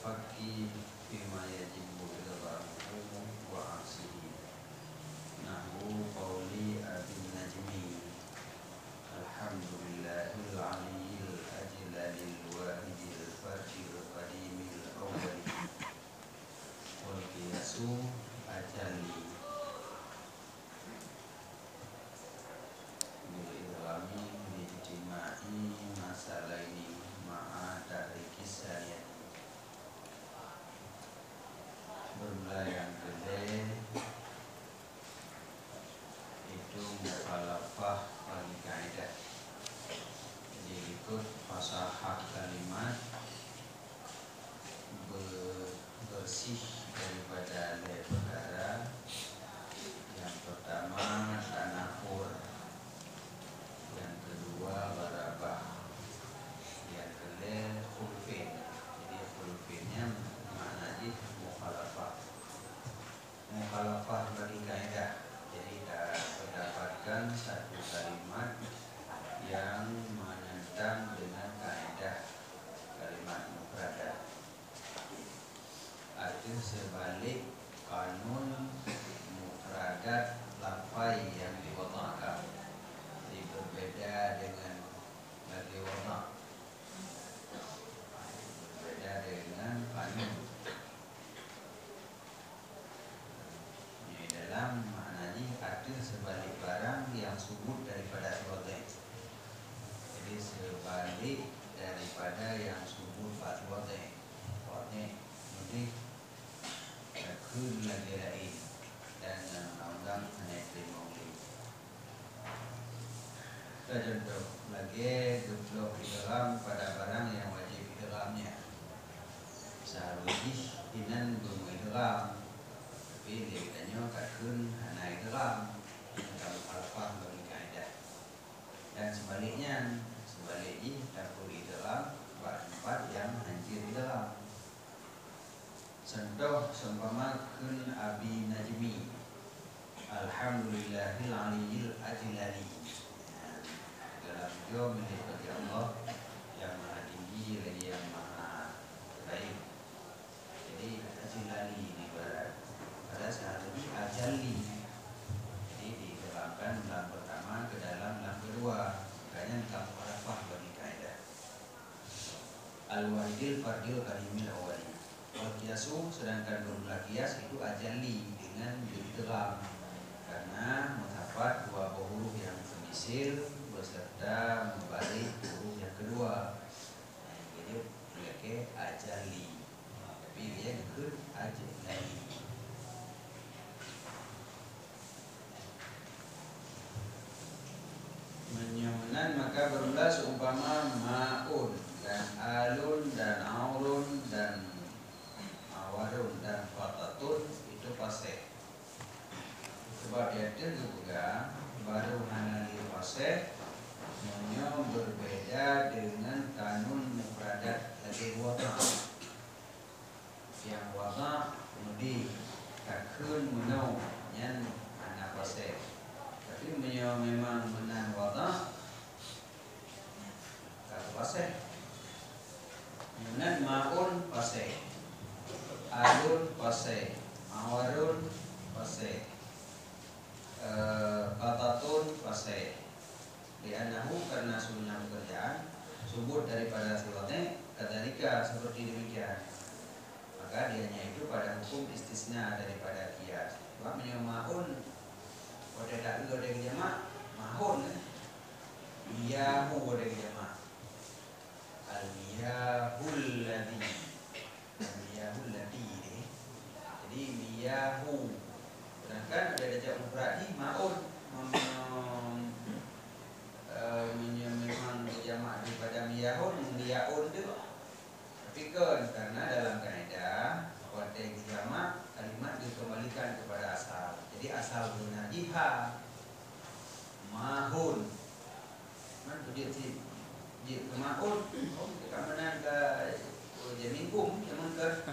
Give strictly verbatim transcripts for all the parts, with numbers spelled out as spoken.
al-fakki bima yajibu idghamuhu wa aksihi nahu qawli abin najmi alhamdulillahil aliyyil ajlalil wahidil fardil qadimil awwali wal qiyasu ajali bil idghami bi ijtima'i masalaini ma'a tarikis syariat. Bermula yang kedua itu mukhalafah bagi kaidah. Jadi ikut fasahah kalimat, bersih daripada leh perkara. Yang pertama tanahur, yang kedua warabah, yang ketiga khulfin. Jadi khulfinnya maknanya mukhalafah. Mukhalafah bagi kaidah. Jadi kita mendapatkan satu kalimat yang menentang dengan kaidah kalimat mufradat. Artinya sebalik kanun mufradat lafai yang diwada'kan. Jadi berbeda dengan bagi wada'. Berbeda dengan kanun. Ini dalam maknanya artinya sebalik barang yang subut daripada wada'. Jadi sebalik daripada yang subut pada wada'. Wada' ini kun lagi lain dan undang-undang hanya terima oleh. Kita contoh lagi duduk di dalam pada barang yang wajib di dalamnya. Seharusnya inan belum di dalam, tapi dia katanya kun hanya di dalam. Kalau alfah bagi kaidah. Dan sebaliknya, sebaliknya takut di dalam tempat yang hancur di dalam. Contoh seumpama kun abi najmi alhamdulillahil aliyyil ajlali. Dalam doa milik bagi Allah yang maha tinggi lagi yang maha baik. Jadi ajlali ini berat pada saat ini ajali. Jadi diterapkan dalam pertama ke dalam dalam kedua. Makanya kamu arafah bagi kaidah. Al-wahidil fardil kalimil awali. Wal qiyasu, sedangkan bermula qiyas itu ajali dengan idgham karena mendapat dua huruf yang semisil beserta membalik huruf yang kedua. Nah, jadi dia ajali. Tapi dia ikut ajali. Menyunan maka bermula seumpama ma'un dan alun dan aurun dan warun dan fatatun itu paseh. Sebab dia juga baru hanali paseh semuanya berbeda dengan kanun mufradat lagi wada'. Yang wada' kemudian takun menau yang anak paseh. Tapi memang menan wada' tak paseh. Menan ma'un paseh. Alun paseh, awarun paseh, katatun paseh. Li'annahu karena sunnah pekerjaan subut daripada sifatnya kadalika seperti demikian. Maka dianya itu pada hukum istisna daripada qiyas. Sebab menyamaun pada tak ada jamak mahun kan? Miyahu pada jamak. Al-miyahul ladzi miyahul ladzi ini. Jadi miyahu. Sedangkan ada darjah mufrad ni maun memang berjamak daripada miyahun miyaun tu. Tapi kan karena dalam kaidah pada jamak kalimat dikembalikan kepada asal. Jadi asal guna jiha mahun. Man tu dia si dia kemaun. Oh dekat mana ke Jamikum yang mengker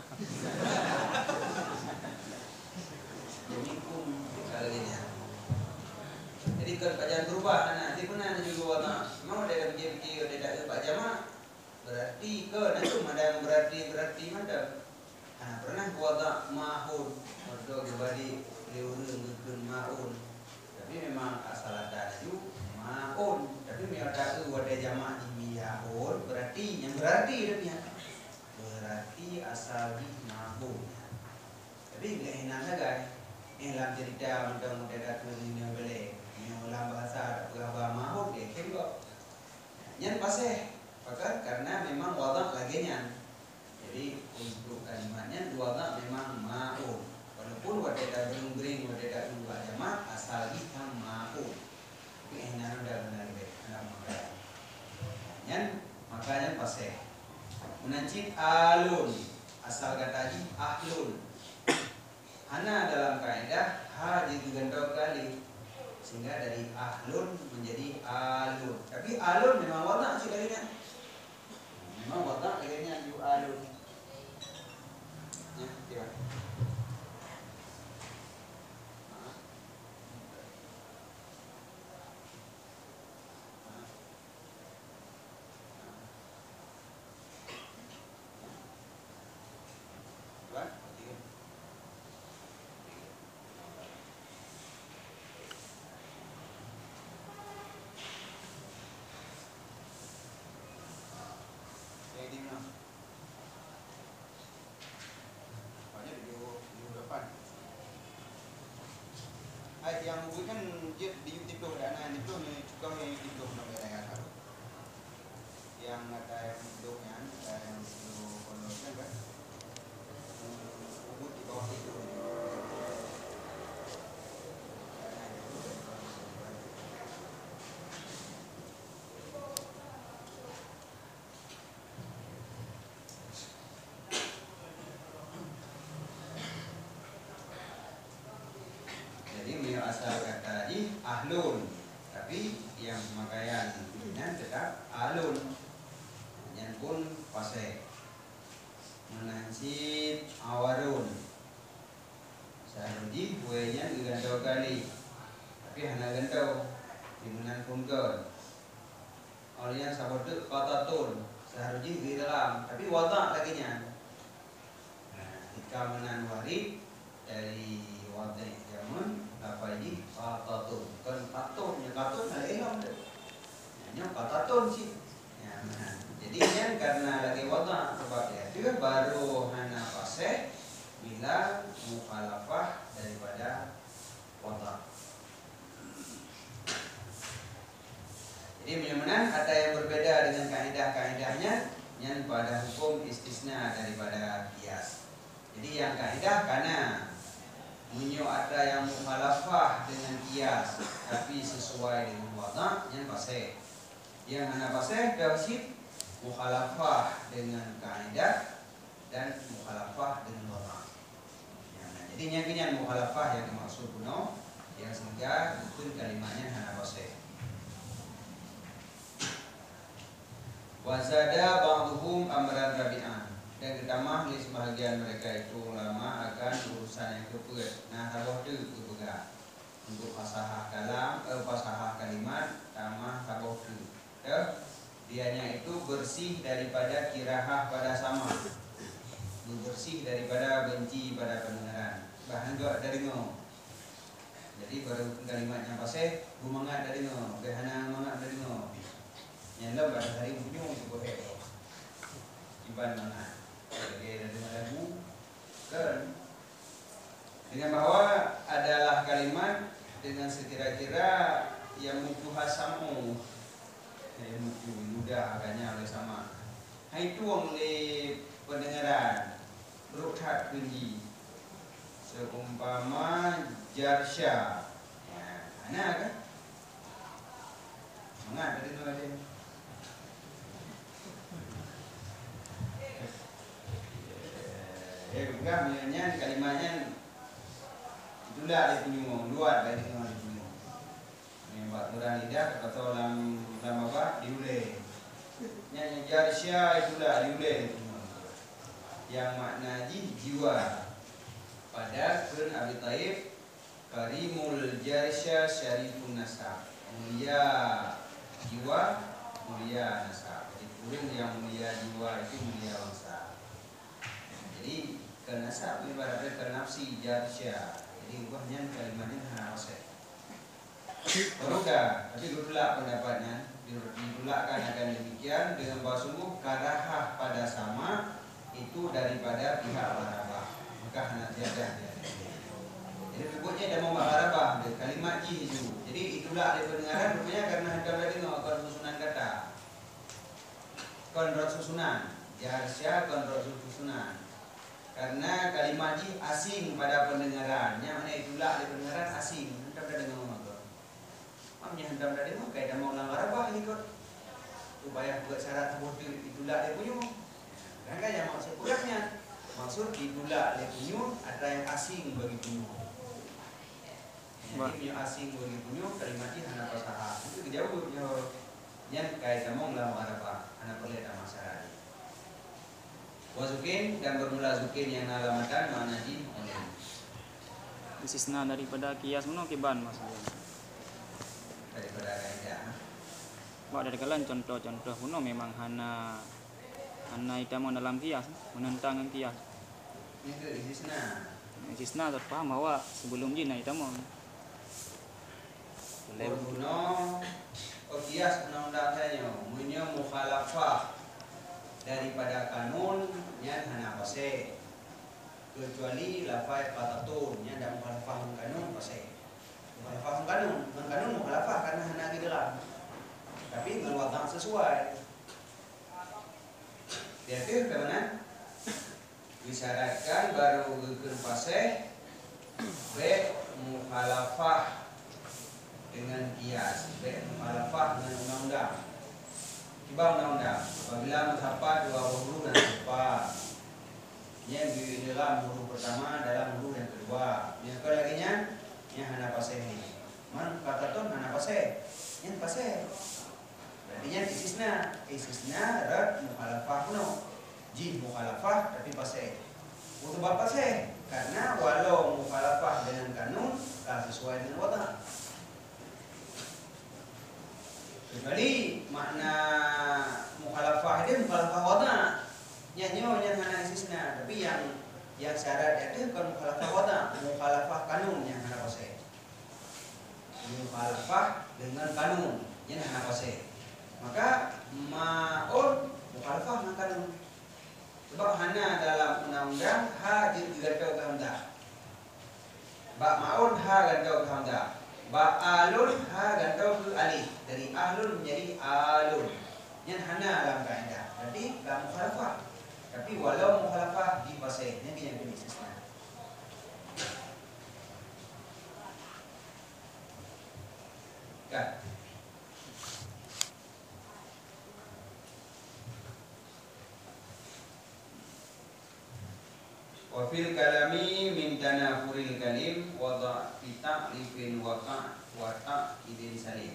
Jamikum kalinya. Jadi kan kajian berubah nanti pun juga warna. Mau ada fikir-fikir ada tak dapat jamak berarti ke nanti ada yang berada berarti-berarti mana? Nah, pernah wada mahun, atau gebadi liurun gukun maun. Tapi memang asal ada ju maun. Tapi memang ada tu wada jamak di miyaun. Berarti yang berarti dia berarti asal di mahun. Tapi nggak enak guys. Ini dalam cerita mudah-mudah datang ini boleh. Ini dalam bahasa berapa mahun dia kira. Yang paseh, maka karena memang wada laginya. Jadi untuk kalimatnya dua tak memang ma'un. Walaupun wadada bering-bering, wadada dua jamak asal hitam ma'un. Tapi enak udah benar deh, ada makanya. Yang makanya paseh. Menancip alun, asal kata ji ahlun. Hana dalam kaidah ha diganti dua kali, sehingga dari ahlun menjadi alun. Tapi alun memang wadah sih kalinya. Memang wadah kalinya ju alun. Ya, kira. Yang mungkin kan dia di YouTube dan ada itu nih juga yang itu namanya yang ada yang ada yang hidungnya ada yang itu kolornya kan ubud di bawah itu. Asal kata ih ahlun, tapi yang pemakaian dengan tetap alun. Yang pun pasai menancip awarun. Sahaji buahnya digantau kali, tapi hanya gantau dimenan pungkon. Olehnya sahabat katatun, sahaji di dalam, tapi watak laginya. Nah, jika menan warid dari wadah zaman apa ini katatun, kan katun, ya katun ada enom deh. Hanya katatun sih. Ya, nah, jadinya karena lagi wadah sebabnya itu baru hana paseh bila mukhalafah daripada wadah. Jadi benar-benar ada yang berbeda dengan kaidah-kaidahnya yang pada hukum istisna daripada qiyas. Jadi yang kaidah karena Munyo ada yang mukhalafah dengan qiyas tapi sesuai dengan wadah yang paseh. Yang hana paseh dapat mukhalafah dengan kaidah dan mukhalafah dengan wadah. Ya, nah, jadi yang ini mukhalafah yang dimaksud kuno yang sehingga betul kalimatnya hana paseh. Wazada ba'duhum amran rabi'an. Dan ditambah di sebahagian mereka itu ulama akan urusan yang kepegat. Nah, tabuh tu kepegat. Untuk fasahah kalam, eh, fasahah kalimat, tambah tabuh tu. Ya, dianya itu bersih daripada kirahah pada sama. Bersih daripada benci pada pendengaran. Bahkan juga dari ngo. Jadi baru kalimatnya paseh, bumangat dari ngo, behana mangat dari ngo. Yang lain pada hari bunyo itu boleh. Iban mangat. Sebagai dengan lagu kan dengan bahwa adalah kalimat dengan sekira-kira yang mutuha samu yang mutu mudah agaknya oleh sama. Hai itu oleh pendengaran berukhat kunci seumpama jarsya. Ya, ana kan? Mangat dari mana dia? Eh, bukan bilangnya kalimatnya itulah dia punya luar dari dengan dia punya. Yang buat orang lidah kata dalam dalam apa diuleh. Yang jarsya itulah diuleh. Yang makna jiwa pada kun Abi Taib karimul jarsya syarifun nasab. Mulia jiwa, mulia nasab. Jadi kurang yang mulia jiwa itu mulia bangsa. nasab ibaratnya ke nafsi jarsya. Jadi ubahnya kalimatnya hana wasai. Peruga, tapi ditolak pendapatnya, ditolakkan akan demikian dengan bahwa sungguh karahah pada sama itu daripada pihak warabah. Maka hana tiada. Jadi berikutnya dia mau warabah kalimat ji itu. Jadi itulah ada pendengaran rupanya karena hendak tadi melakukan susunan kata. Konrod susunan, jarsya konrod susunan. Karena kalimat ji asing pada pendengarannya, mana itulah ada pendengaran asing. Hendak tadi ngomong apa? Maknya hendak tadi mau kayak mau ulang warabah ikut. Supaya buat syarat bodoh itulah dia punya. Kan yang maksud kurangnya, maksud itulah dia punya ada yang asing bagi punya. Jadi punya asing bagi punya kalimat ji hana pasaha. Itu jauh punya. Yang kayak mau ulang warabah, hana perlu ada masalah. Wasukin dan bermula zukin yang alamatan mana di oleh. Istisna daripada kias mana kiban maksudnya? Daripada kaidah. Wah dari kalian contoh-contoh kuno memang hana hana itama dalam kias menentang kias. Itu istisna. Istisna terpaham bahwa sebelum jina itama. Kuno oh kias undang-undang saya punya mukhalafah daripada kanun yang hana pase kecuali lafaz qatatun yang tidak mukhalafah kanun pase mukhalafah kanun kanun mukhalafah karena hana di dalam tapi ngelwatang sesuai dia itu kemana disyaratkan baru geger pase b mukhalafah dengan kias, b mukhalafah dengan undang-undang. Tiba undang-undang. Apabila mencapai dua huruf dan serupa, yang di dalam huruf pertama dalam huruf yang kedua. Yang kedua lagi nya, yang hana paseh ini. Man kata tu hana paseh, yang paseh. Berarti yang istisna, istisna rad mukhalafah kuno, jin mukhalafah tapi paseh. Untuk apa paseh? Karena walau mukhalafah dengan kanun, tak sesuai dengan wadah. Kecuali makna mukhalafah itu mukhalafah wada nyanyo yang hana istisna tapi yang yang syarat itu bukan mukhalafah wada mukhalafah kanun yang hana pasai mukhalafah dengan kanun yang hana pasai maka ma'un mukhalafah dengan kanun sebab hana dalam undang-undang ha digantau ke hamzah ba ma'un ha gantau ke hamzah ba'alun ha gantau ke alif dari ahlun menjadi alun yang hana dalam kaedah berarti tak mukhalafah tapi walau mukhalafah di pasai ini yang jenis istisna kan wa fil kalami min tanafuril kalim wa dha'fi ta'lifin wa ta' wa ta'idin salim.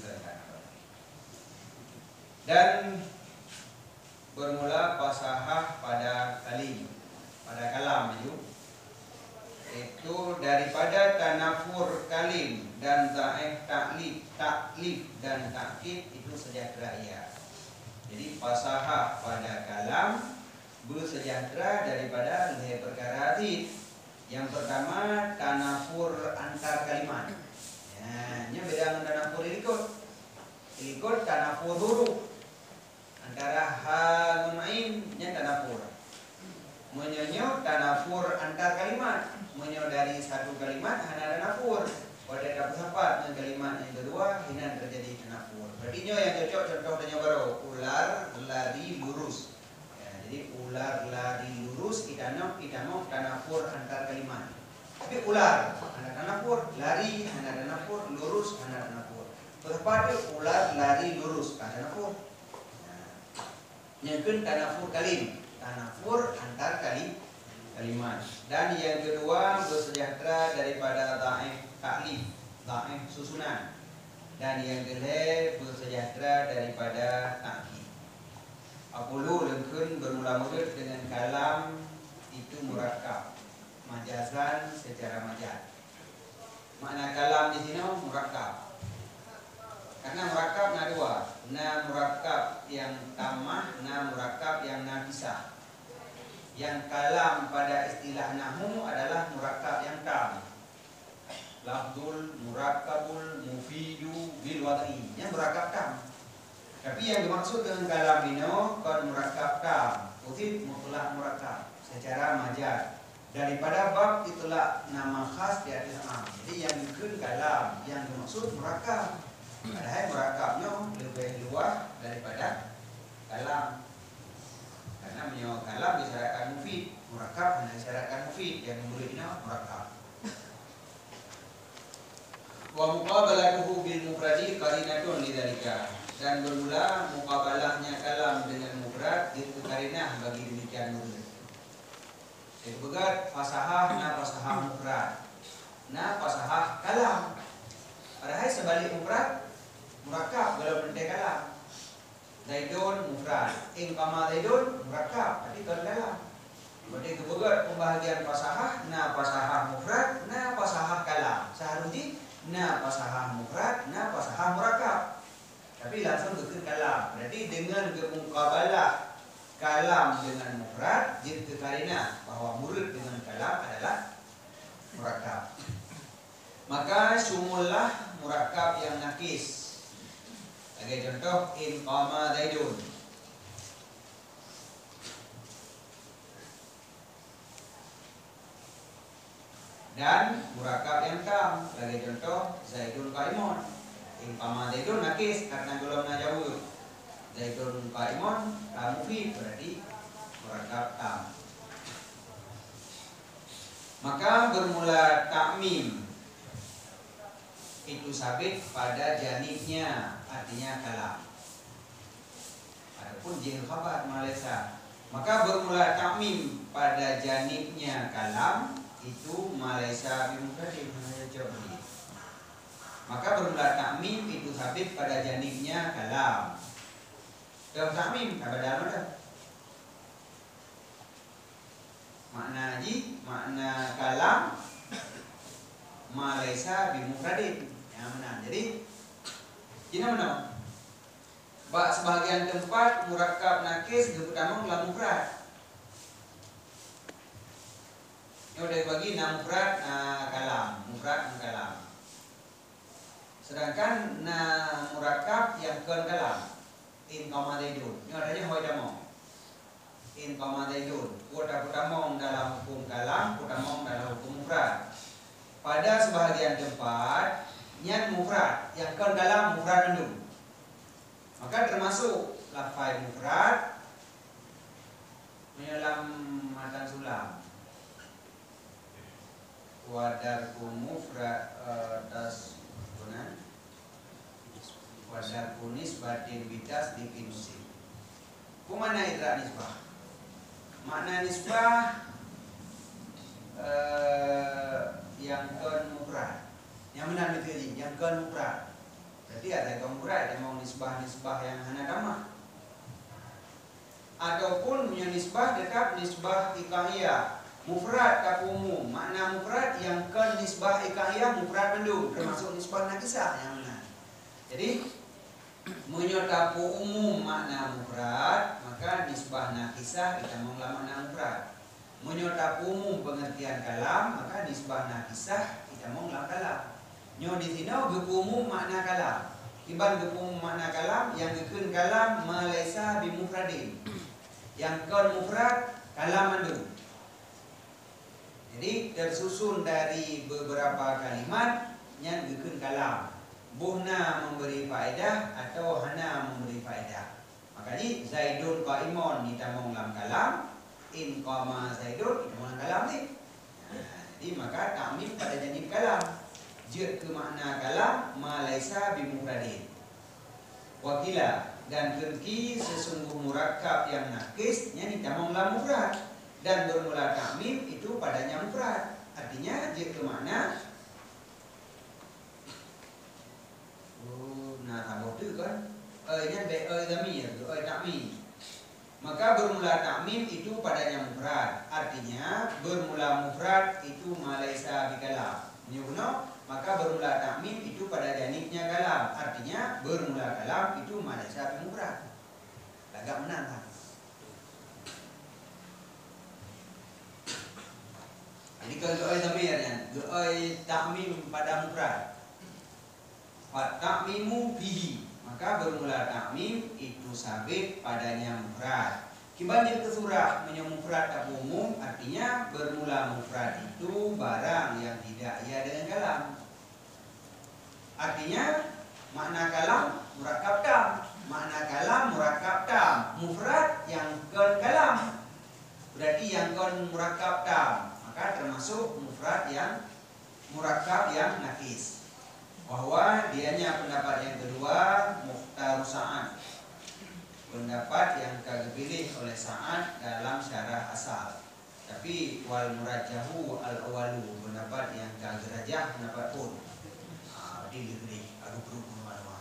Dan bermula fasahah pada kalim, pada kalam itu itu daripada tanafur kalim dan ta'if ta'lif ta'lif dan ta'kid itu sejahtera ia. Jadi fasahah pada kalam bersejahtera daripada leh perkara hadis. Yang pertama tanafur antar kalimat. Ya, ini beda dengan tanafur ilikut. Ilikut tanafur huruf antara ha nun ain nya tanafur. Menyonyo tanafur antar kalimat. Menyo dari satu kalimat hana tanafur. Pada dapat sapat dengan kalimat yang kedua hina terjadi tanafur. Berarti nyo yang cocok contohnya baru ular lari lurus. Jadi ular lari lurus kita nak kita mau tanafur antar kalimat. Tapi ular ada tanafur, lari ada tanafur, lurus ada tanafur. Tepat ular lari lurus ada tanafur. Nah, yang kedua tanafur kalim, tanafur antar kali kalimat. Dan yang kedua bersejahtera daripada ta'if ta'lif, ta'if susunan. Dan yang ketiga bersejahtera daripada ta'kid. Apulu lengkun bermula-mula dengan kalam itu murakkab, majazan secara majaz. Makna kalam di sini murakkab. Karena murakkab ada dua, na murakkab yang tamah, na murakkab yang nafisah. Yang kalam pada istilah nahwu adalah murakkab yang tam. Lafdul, murakkabul, mufidu, bil wad'i. Yang murakkab tam. Tapi yang dimaksud dengan kalam ini kon murakkab tam. Utip mutlak murakkab secara majaz. Daripada bab itulah nama khas di atas am. Jadi yang dikun kalam, yang dimaksud murakkab. Padahal murakkabnya lebih luas daripada kalam. Karena menyewa kalam disyaratkan mufid, murakkab hanya disyaratkan mufid, yang muridnya murakkab. Wa muqabalatuhu bil mufradi qarinatun lidzalika. Dan bermula muqabalahnya kalam dengan mufrad itu qarinah bagi demikian murid. Itu begat fasahah na fasahah mufrad. Na fasahah kalam. Padahal sebalik mufrad murakkab kalau bentuk kalam. Zaidun mufrad, ing kama zaidun murakkab, tapi kan kalam. Berarti kebegat pembahagian fasahah, na fasahah mufrad, na fasahah kalam. Seharusnya na fasahah mufrad, na fasahah murakkab. Tapi langsung ke kalam. Berarti dengan kemukabalah kalam dengan mufrad, jadi karina bahwa murid dengan kalam adalah murakkab. Maka sumullah murakkab yang nakis. Sebagai contoh, in qama zaidun. Dan murakkab yang tam. Sebagai contoh, zaidun qaimun. In qama zaidun nakis karena belum najawud. Zaidun qaimun mufid berarti murakkab tam. Maka bermula takmim itu sabit pada janibnya, artinya kalam. Adapun jin khabar Malaysia, maka bermula takmim pada janibnya kalam itu Malaysia bimufradin. Maka bermula takmim itu sabit pada janibnya kalam. Dalam takmim apa dalam ada? Makna ji, makna kalam Malaysia bimufradin. Yang mana? Jadi ini mana? Bak sebahagian tempat murakkab nakis terutama dalam mufrad. Ini udah bagi na mufrad na kalam, mufrad na kalam. Sedangkan na murakkab yang ke kalam. In kama zaidun. Ini adanya hoi damong. In kama zaidun. Kota kutamong dalam hukum kalam, kutamong dalam hukum mufrad. Pada sebahagian tempat nyan mufrad yang ke dalam mufrad dulu. Maka termasuk lafai mufrad menyelam matan sulam. Wadarku mufrad tas kunan. Wadarku nisbatin bidas di kinusi. Kumana idra nisbah? Makna nisbah eh, yang ke mufrad. Yang benar itu ini, yang ke mufrad. Jadi ada ke mufrad yang mau nisbah-nisbah yang hana damah. Ataupun punya nisbah dekat nisbah ikaiyah. Mufrad tak umum. Makna mufrad yang ke nisbah ikaiyah mufrad mendung, termasuk nisbah nakisah yang benar. Jadi menyotapu umum makna mufrad, maka nisbah nakisah kita mengulang makna mufrad. Menyotapu umum pengertian kalam, maka nisbah nakisah kita mengulang kalam. Nyo di sini gekumum makna kalam. Iban gekumum makna kalam yang gekun kalam Malaysia bimufradin. Yang kon mufrad kalam mandu. Jadi tersusun dari beberapa kalimat yang gekun kalam. Buhna memberi faedah atau hana memberi faedah. Makanya zaidun qaimun kita mengulang kalam, in qama zaidun kita mengulang kalam ni. Nah, jadi maka takmim pada janib kalam. Jid ke makna kalam Malaysia bimufradin. Wakila dan kerki sesungguh murakkab yang nakis nya kita mengulang mufrad dan bermula takmim itu padanya mufrad. Artinya jid ke makna oh, nah tambah tu kan eh nya be eh damir eh takmim. Maka bermula takmim itu padanya mufrad. Artinya bermula mufrad itu Malaysia bikalam. Ni guna maka bermula takmim itu pada janibnya kalam. Artinya bermula kalam itu Malaysia bimufrad. Agak menantang. Jadi kalau geoi dhamirnya, geoi ta'mim pada mufrad. Fa ta'mimu bihi, maka bermula ta'mim itu sabit padanya mufrad. Kibandil ke surah punya mufrad tak umum, artinya bermula mufrad itu barang yang tidak ia dengan kalam. Artinya makna kalam murakkab tam, makna kalam murakkab tam, mufrad yang kon kalam. Berarti yang kon murakkab tam, maka termasuk mufrad yang murakkab yang nakis. Bahwa dianya pendapat yang kedua Mukhtar Sa'ad, pendapat yang kagak pilih oleh Sa'ad dalam syarah asal. Tapi wal murajjahu al awalu, pendapat yang kagak rajah pendapat pun dilihat aku berhubung malam.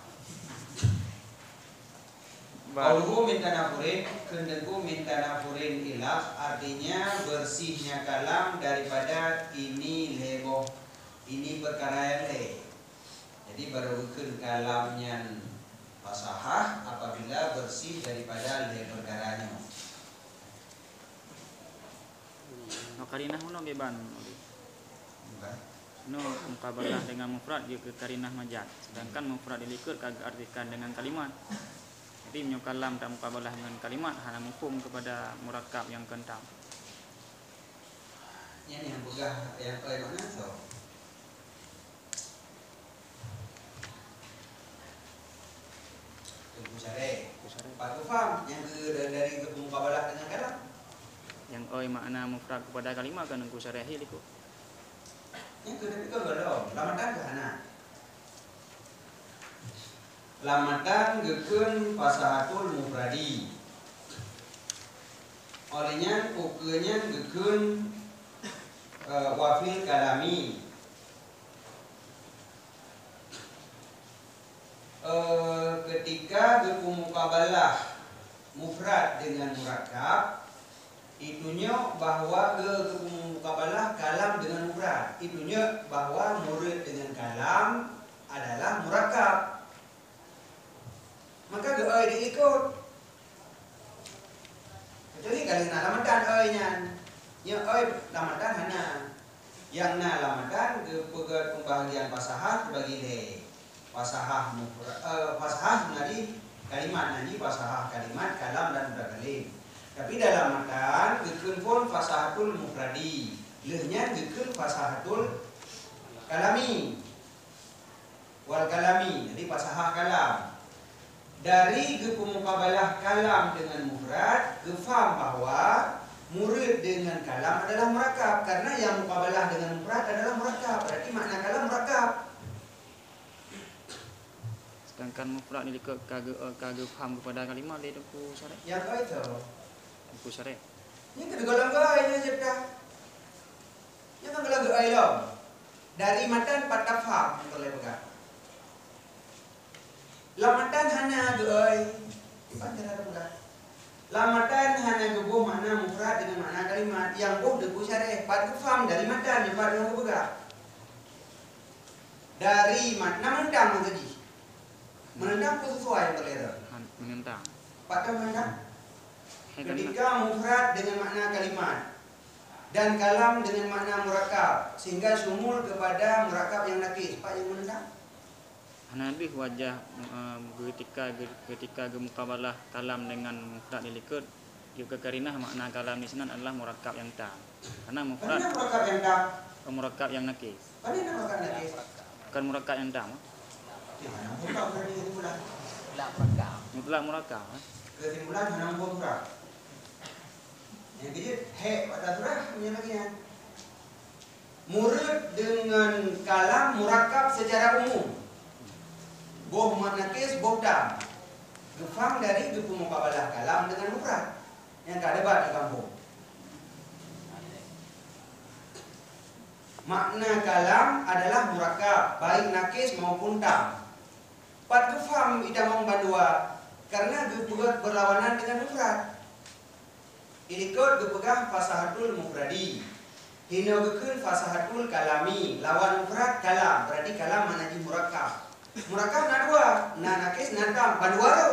Qauluhu min tanafurin, kendeku min tanafurin ilah, artinya bersihnya kalam daripada ini leboh, ini perkara yang le. Jadi berukun kalamnya fasahah apabila bersih daripada le perkaranya. No karinah uno beban. Bukan. No mukabalah dengan mufrad dia ke karinah majaz. Sedangkan mufrad dilikut kagak artikan dengan kalimat. Jadi menyo kalam tak mukabalah dengan kalimat hanya mufhum kepada murakkab yang kentang. Ini yang begah yang ke mana tu? Tunggu sare. Pak faham yang ke dari ke mukabalah dengan kalam. Yang oi makna mufrad kepada kalimat kan engku syarahi liku. Yang kedua itu belum, lamatan ke anak. Lamatan gekun fasahatul mufradi. Olehnya ukenya gekun e, wafil kalami. E, ketika gekun mukabalah mufrad dengan murakkab, itunya bahwa ke mukabalah kalam dengan mufrad, itunya bahwa murid dengan kalam adalah murakkab. Maka geoi diikut. Kecuali kalau nak lamatan oinya, yang oi lamatan hanya yang na lamatan ke pegat pembahagian fasahah bagi le. Fasahah mufrad, uh, fasahah menjadi kalimat nanti fasahah kalimat kalam dan mutakalim. Tapi dalam matan gekun pun fasahatul mufradi, lehnya gekun fasahatul kalami, wal kalami, jadi fasahah kalam. Dari gekun mukabalah kalam dengan mufrad, gefam bahwa murid dengan kalam adalah murakkab, karena yang mukabalah dengan mufrad adalah murakkab, berarti makna kalam murakkab. Sedangkan mufrad ni kagak kagak faham kepada kalimat dia ku syarah. Yang itu Ku syarah. ini kedua gai je dah. Yang kan kalau gai lo dari matan patah faham boleh pegang. Lamatan hanya gai ipan cara pegang. Lamatan hanya gebuh makna mufrad dengan makna kalimat yang boh deku syarah pat faham dari matan yang pat yang pegang. Dari makna mendang tadi. Menendang ku sesuai yang terlera. Menentang. Patah menendang. Ketika mufrad dengan makna kalimat dan kalam dengan makna murakkab sehingga sumul kepada murakkab yang nakis, Pak yang menentang? Hana lebih wajah uh, ketika ketika gemukabalah kalam dengan mufrad dilikut juga karinah makna kalam di sana adalah murakkab yang tam. Karena mufrad Mana murakkab yang tam? Murakkab yang nakis. Mana murakkab nakis? Bukan murakkab yang tam. Di mana murakkab berarti kesimpulan? Mutlak murakkab. Mutlak murakkab. Kesimpulan mana murakkab? Yang kejut, hek pada surah punya lagi ya. Murid dengan kalam murakkab secara umum. Boh manakis, boh tam. Gefam dari gepu mukabalah kalam dengan mufrad. Yang tak debat di kampung. Makna kalam adalah murakkab, baik nakis maupun tam. Pat gefam idamang badua karena gepegat berlawanan dengan mufrad. Ilikut gepegang fasahatul mufradi. Hino gekun fasahatul kalami. Lawan mufrad kalam. Berarti kalam manaji murakkab. Murakkab na dua, na nakis na tam. Badua ro.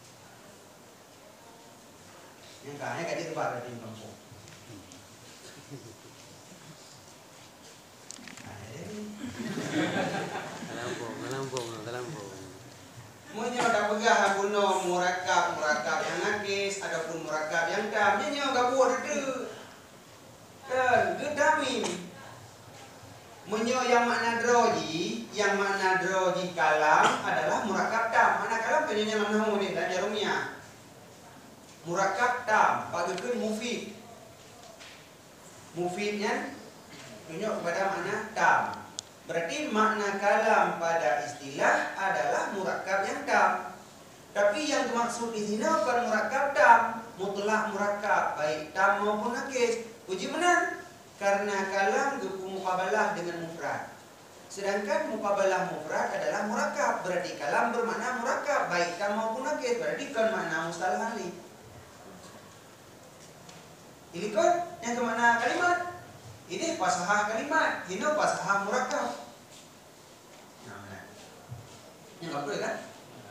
Yang kaya kaji tebar di kampung. Terlampau, terlampau, terlampau. Munyo dah pegah guna murakab murakab yang nakis adapun murakab yang dam nyo gak buat ada kan gedamin munyo yang makna droji yang makna droji kalam adalah murakab dam mana kalam penyonya mana ni dan jarumnya murakab dam bagaikan mufid mufidnya tunjuk kepada makna dam. Berarti makna kalam pada istilah adalah murakab yang dam. Tapi yang dimaksud di sini bukan murakab dam, mutlak murakab, baik dam maupun nakis. Uji benar, karena kalam gepu mukabalah dengan mufrad. Sedangkan mukabalah mufrad adalah murakab. Berarti kalam bermakna murakab, baik dam maupun nakis. Berarti kan makna mustalah alih. Ini kan yang kemana kalimat? Ini pasahah kalimat, ini pasahah murakab. Nah, ini nggak boleh kan?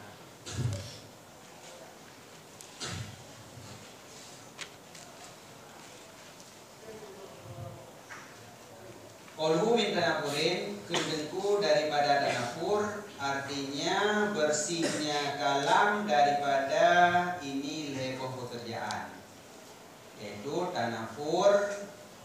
Kolhu min tanafurin, kedengku daripada tanafur, artinya bersihnya kalam daripada ini lepoh pekerjaan, yaitu tanafur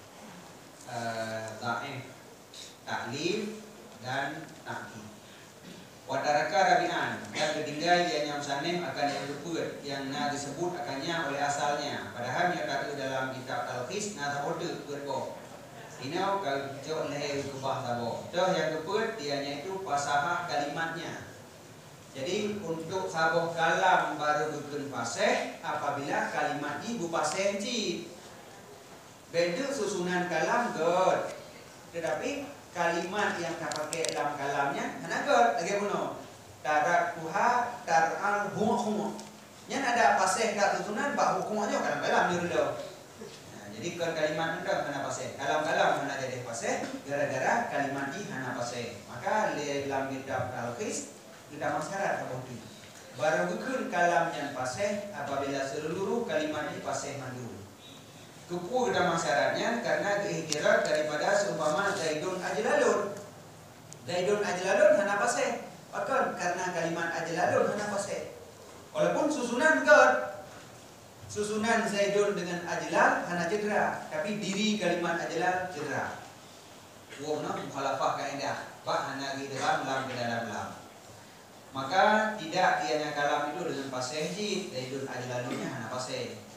Dhaif, taklif dan takkid. Wadaraka rabi'an, dan ketinggal yang nyam sanim akan yang berput yang na disebut akannya oleh asalnya. Padahal yang kata dalam kitab Talqis na tabodu berbo. Inau kalau jauh leh kubah tabo. Toh yang berput dianya itu pasahah kalimatnya. Jadi untuk saboh kalam baru bikin fasih apabila kalimat ibu fasih cip. Beda susunan kalam god, tetapi kalimat yang tak pakai dalam kalamnya mana god lagi puno tarak tuha taral huma huma yang ada pasih kat susunan bak hukumnya kalam kalam ni dulu. Nah, jadi kan kalimat anda mana pasih kalam kalam mana jadi pasih gara-gara kalimat ini hana pasih. Maka dalam kitab Al-Qis kita masyarakat kabut baru bukan kalam yang pasih apabila seluruh kalimat ini pasih mandu. Kupu kita masyaratnya karena keiktirat daripada seumpama Zaidun ajlalun. Zaidun ajlalun hana pasih. Bahkan karena kalimat ajlalun hana pasih. Walaupun susunan god, susunan Zaidun dengan ajlal hana cedera, tapi diri kalimat ajlal cedera. Wow, nah mukhalafah kaedah. Pak hana di dalam lam ke dalam lam. Maka tidak ianya kalam itu dengan pasih jid. Zaidun ajlalunnya hana pasih.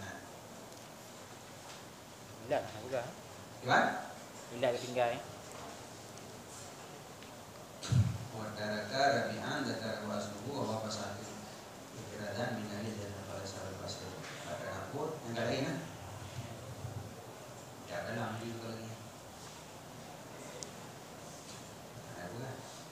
Tidak, enggak. Gimana? Tidak ketinggal. Wadaraka rabi'an zakar wasluhu wa fasahih. Kiradan minali dan pada sahabat pasir. Pada ampun yang kali ini. Tidak ada lagi kalau ini. Ada pula.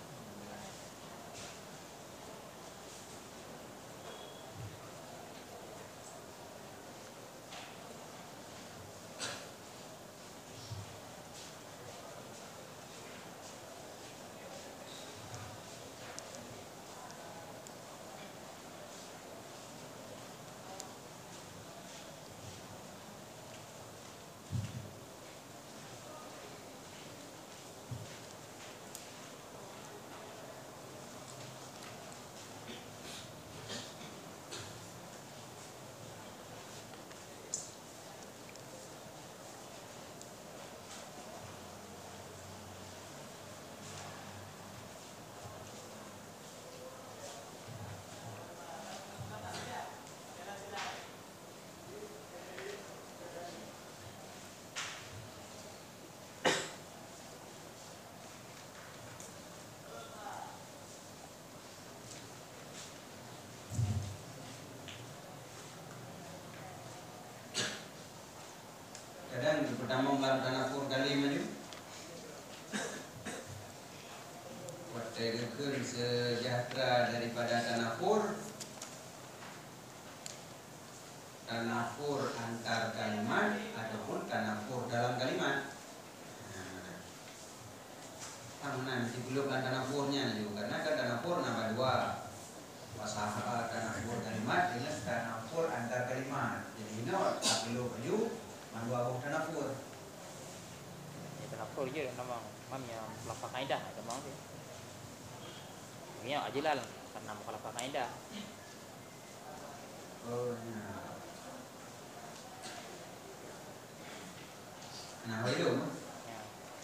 Kadang pertama melakukan akur kali maju Watairukur sejahtera daripada tanafur Tanafur antar kalimat ataupun tanafur dalam kalimat. Nah, nanti belum kan tanafurnya juga karena kan tanafur nama dua Wasaha tanafur kalimat dengan tanafur antar kalimat. Jadi ini tak perlu baju Mandua tanafur. Kenapa je nama mamnya lafaz kaidah ada mau dia. Ini ajalah karena mau lafaz kaidah. Oh, nah. Nah, itu. Ya.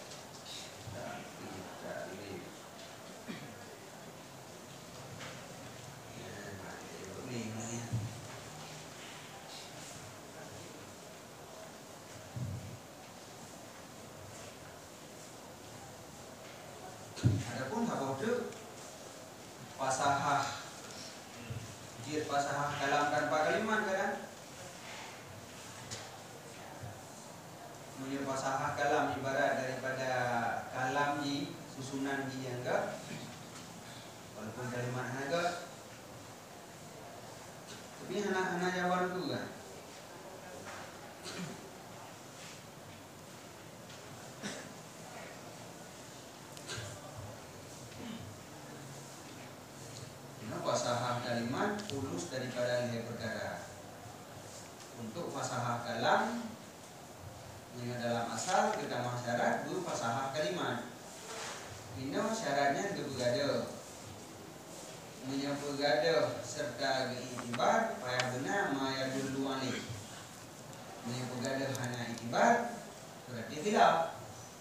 Adapun habodu pasahah jid pasahah kalam tanpa kalimat kan? Punya pasahah kalam ibarat daripada kalam di susunan di yang ke walaupun kalimat naga tapi anak-anak jawab tu kan pasahah kalimat fulus daripada nilai perkara. Untuk pasahah kalam yang dalam asal pertama syarat dua pasahah kalimat. Ini syaratnya dua bergada. Menyapa gada serta iktibar payah benar maya dulu alih. Menyapa gada hanya iktibar berarti tidak.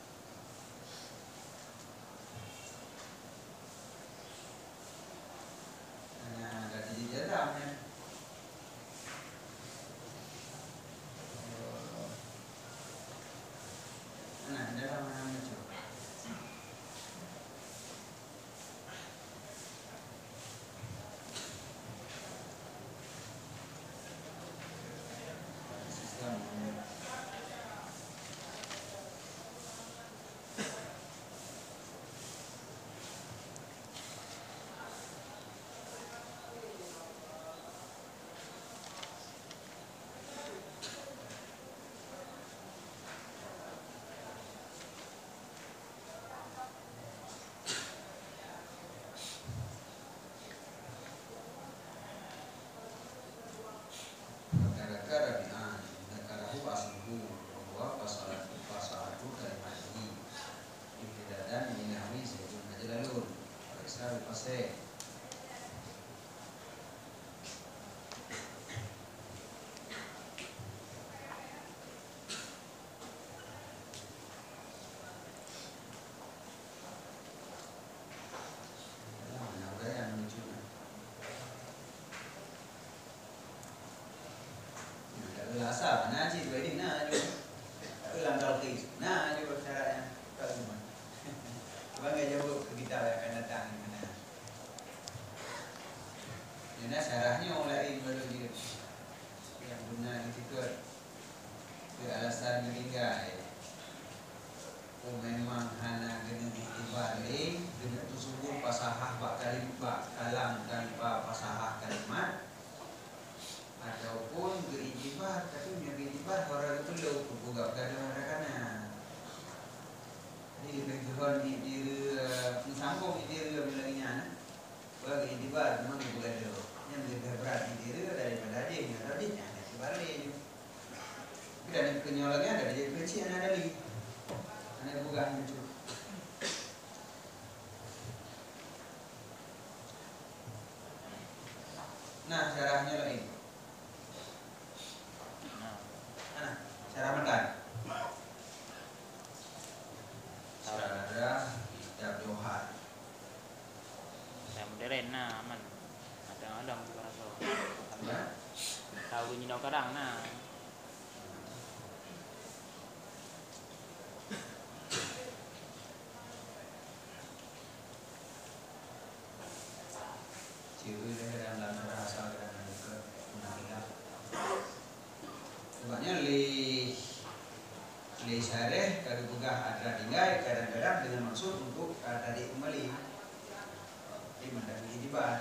Asal, nah cik wedding nah juga, ulang tahun kes, nah juga syaratnya kalau cuma, cuma nggak jauh ke kita yang akan datang mana, jadi syaratnya oleh baru dia, yang guna itu ke alasan meninggal, oh memang hanya guna dibalik, guna tu subuh pasahah bak kalimat kalam tanpa pasahah kalimat. Ataupun berijibar tapi punya berijibar orang itu lo buka berada mana jadi berjual di diri sambung di diri bilangnya bagi berijibar memang bukan lo yang lebih berat di diri daripada dia yang ada dia yang sebalik dan kenyolanya ada dia kecil yang ada lagi ada bukan muncul. Nah caranya lain. Cara medan cara kitab Johan Saya modern nah aman. Kadang-kadang juga rasa. ya Tahu bunyi dau kadang nah. ciri dalam bahasa kadang juga menangkap sebabnya li li syareh kalau pegah ada tinggal kadang-kadang dengan maksud untuk tadi kembali di mendapat itibar.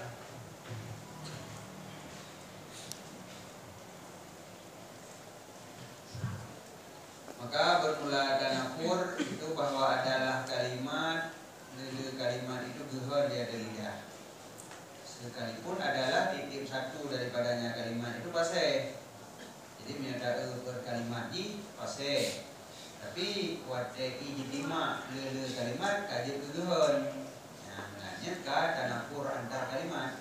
Maka bermula danapur itu bahwa adalah kalimat nilai kalimat itu geher dia ada lidah. Sekalipun adalah titip satu daripadanya kalimat itu pase. Jadi menyatakan berkalimat di pase. Tapi wateki jitima le kalimat kaji kegehan. Nah, menanya ka tanapur antar kalimat.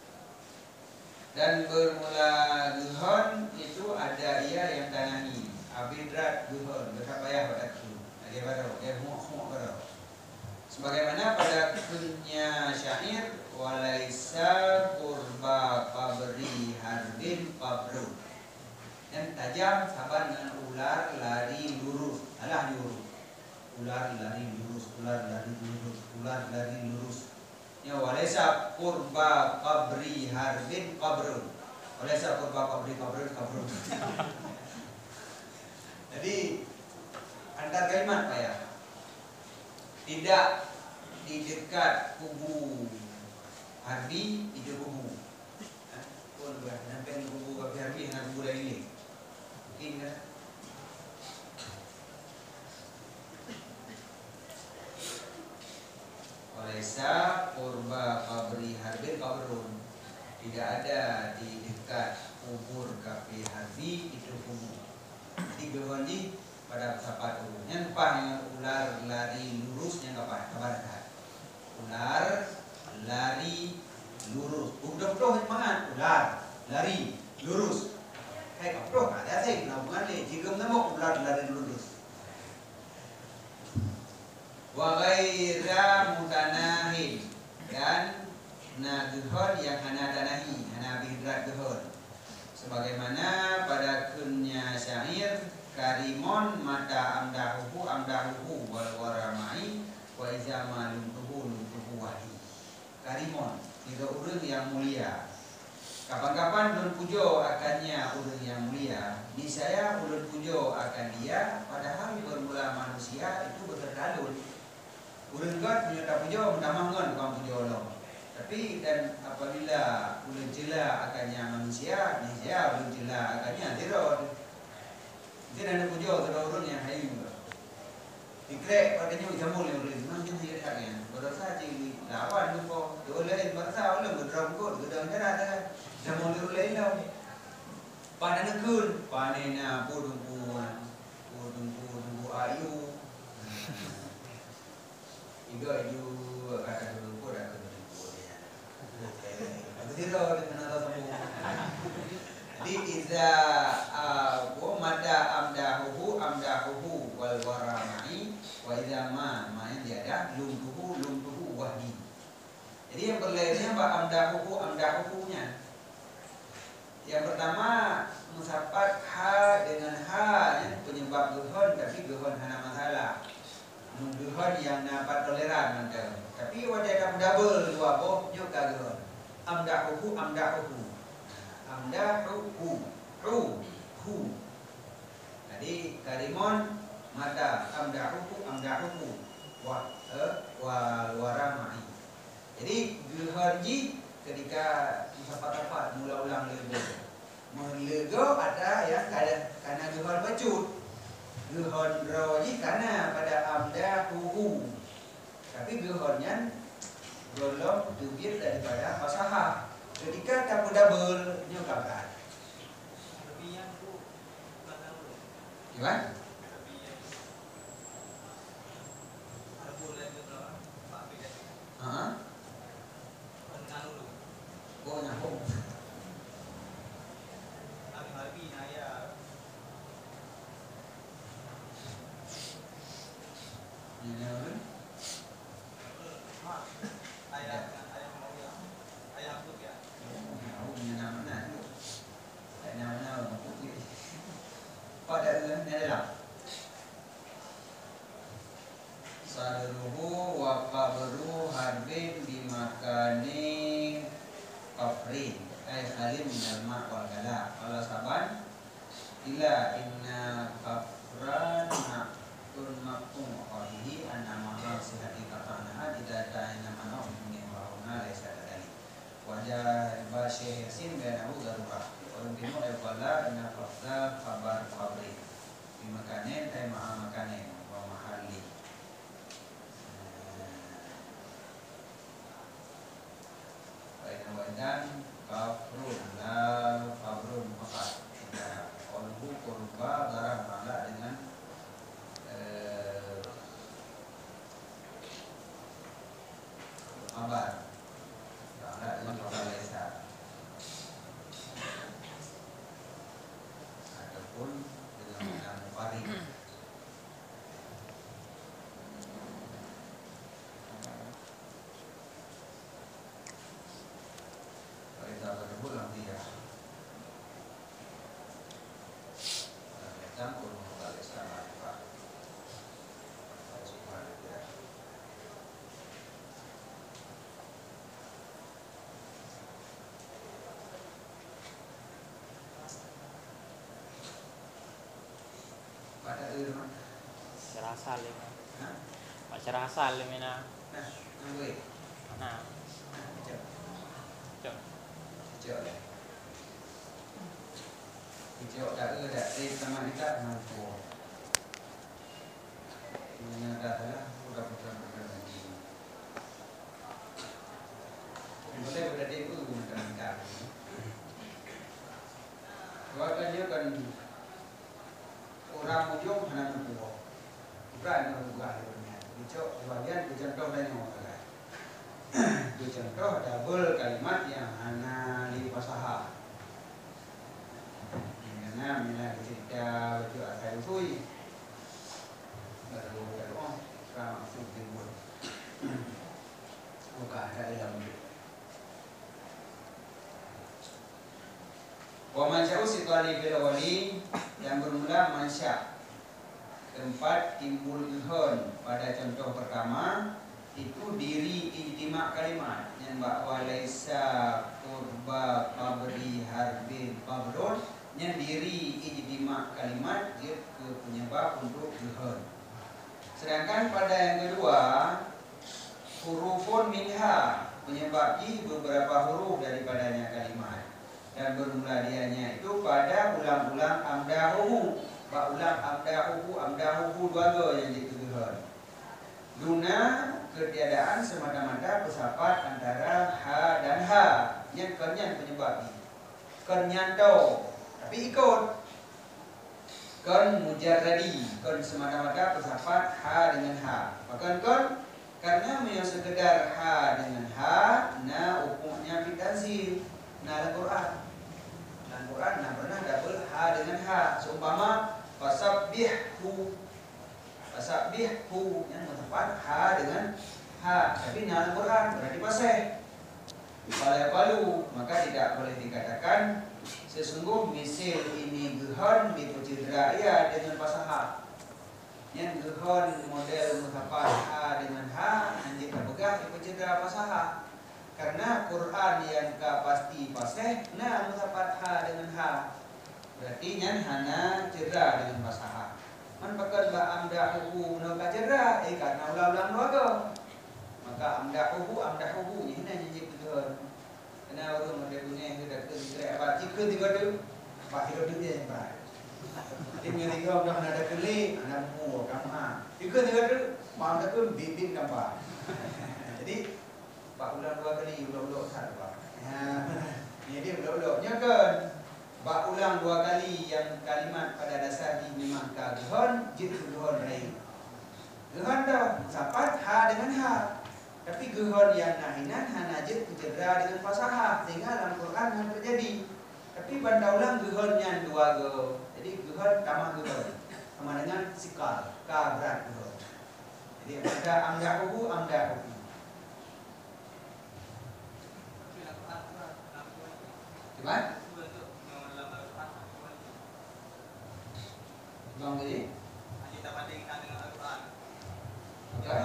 Dan bermula gehan itu ada ia yang tanahi. Abidrat gehan berkapayah pada ku. Ada baru, eh muak-muak baru. Sebagaimana pada punya syair walaisa qurba qabri harbin qabru. Dan tajam sabar dengan ular lari lurus. Alah lurus. Ular lari lurus, ular lari lurus, ular lari lurus. Ya walaisa qurba qabri harbin qabru. Walaisa qurba qabri qabru qabru. Jadi antar kalimat Pak ya. Tidak di dekat kubu Harbi itu kubu. Oh lebih sampai kubu Harbi dengan kubu lain. Mungkin kan? Walaysa qurba qabri harbin qabrun. Tidak ada di dekat kubur Kapi Harbi itu kubu. Tiga wali pada sahabat urusnya yang ular lari lurusnya apa? Kabar ular lari lurus. Udah-udah semangat ular lari lurus. Kayak kapro ada sih hubungan ni jika nemu ular lari lurus. Wa ghaira mutanahin dan naghon yang hana tanahi hana bidrat gehon. Sebagaimana pada kunnya syair karimon mata amdahuhu amdahuhu wal waramai wa izama lumtuhu lumtuhu wahi. Karimon tiga urang yang mulia. Kapan-kapan ulun pujo akannya urang yang mulia. Niscaya ulun pujo akan dia. Padahal bermula manusia itu berterkalun. Urang God punya tak pujo mentamangkan bukan pujo Allah. Tapi dan apabila ulun jela akannya manusia, niscaya ulun jela akannya tirod. Jadi ada pujo ada urun yang hayu. Dikrek padanya jamul yang urun macam dia taknya. Berasa jadi lawan lupa. Oleh berasa oleh berdrang kot gedang cara dah. Jamul urun lain dah. Panen kun, panena budung buan. Budung budung bu ayu. Iga ayu kata dulu kot ada budung bu dia. Begitu dengan atau semua. Jadi iza wa mada amdahuhu amdahuhu wal waramai wa iza ma ma yang tiada lumtuhu lumtuhu wahdi. Jadi yang berlainnya ba amdahuhu amdahuhunya. Yang pertama musapat ha dengan ha yang penyebab gehon tapi gehon hana masalah. Gehon yang dapat toleran nanti. Tapi wajah kamu double dua boh juga gehon. Amdahuhu amdahuhu. Amdahuhu hu hu. Jadi karimon mata amdahuhu amdahuhu wa wa waramai. Jadi geharji ketika musapat-sapat mula ulang lego. Melego ada yang karena gehar bacut. Gehar roji karena pada amdahuhu. Tapi geharnya belum tubir daripada fasaha. Ketika tak double nyo kabar. Lebihan tu tak tahu. Gimana? Ada boleh ke berapa? Pak beda. Heeh. Enggak dulu. Oh nyambung. Kami harbi naya. Ini apa? Mak. Ayah ayah mau ya. Ayah aku ya. Tahu nama mana tu? Tak nama nama putih. Pada ni ada lah. kabar. Ada yang Malaysia ataupun dengan nama Farid. Kita tersebut nanti ya. Campur Malaysia Pak. Pada rumah. Secara asal ya. Nah, Pak secara asal ya mina. nah, nunggu. Nah, Cek, cok. cek. Cek dah ada di teman kita mampu. Menyadar lah, sudah betul-betul lagi. Boleh berarti itu bukan kami. Kalau dia kan orang ujung hanya membuat, bukan membuat dunia. Dicok bagian dicontoh dan yang orang. Dicontoh double kalimat yang hanya di pasaha. Karena mina cerita baju asal usui. Baru baru sekarang masuk timbul. Bukan ada dalam hidup. Wa mansya'u situali bil awali yang bermula mansya' tempat timbul ihon pada contoh pertama itu diri ijtima' kalimat yang bahwa laisa qurba qabri harbin qabrun yang diri ijtima' kalimat dia penyebab untuk ihon. Sedangkan pada yang kedua hurufun minha penyebab i beberapa huruf daripadanya kalimat. Dan bermula dianya itu pada ulang-ulang amdahuhu, ba ulang amdahuhu, amdahuhu dua go yang dituduhkan. Duna ketiadaan semata-mata pesafat antara ha dan ha yang kenyan penyebab ini. Kenyan tau, tapi ikut. Ken mujarradi, ken semata-mata pesafat ha dengan ha. Bahkan ken karena yang sekedar ha dengan ha, nah hukumnya fitanzil, nah Al-Quran. Al-Quran nah pernah double ha dengan ha. Seumpama fasabbihhu, fasabbihhu yang tepat ha dengan ha. Tapi nah Al-Quran berarti pasih. Kalau palu maka tidak boleh dikatakan sesungguh misil ini gehon dipucidra ia dengan pasaha. Yang gehon model mutafat ha dengan ha nanti terpegah dipucidra pasaha. Karena Quran yang ka pasti pasih, nah mutafat ha dengan ha. Berarti nyan hana cedera dengan pasaha. Man pakai ba amdahuhu no ka cedera, eh karena ulang-ulang dua go. Maka amdahuhu amdahuhu ni hana janji betul. Karena orang ada punya kita kita apa jika tiga tu, apa hidup dia yang baik. Jadi tiga orang ada keli, anak mu kamu ha. Jika tiga tu, mau ada pun bibit gambar. Jadi Pak ulang dua kali, ulang-ulang satu Pak. Ini dia ulang-ulangnya kan. Pak ulang dua kali yang kalimat pada dasarnya memang kagehon, jitu gehon lain. Gehon dah, sapat ha dengan ha. Tapi gehon yang nahinan hanajit cedera dengan pasaha sehingga dalam Quran yang terjadi. Tapi pada ulang gehonnya dua go. Jadi gehon tambah gehon sama dengan sikal, ka berat gehon. Jadi ada amdahuhu amdahuhu. Cuman Bang jadi kita bandingkan dengan Al-Quran. Oke.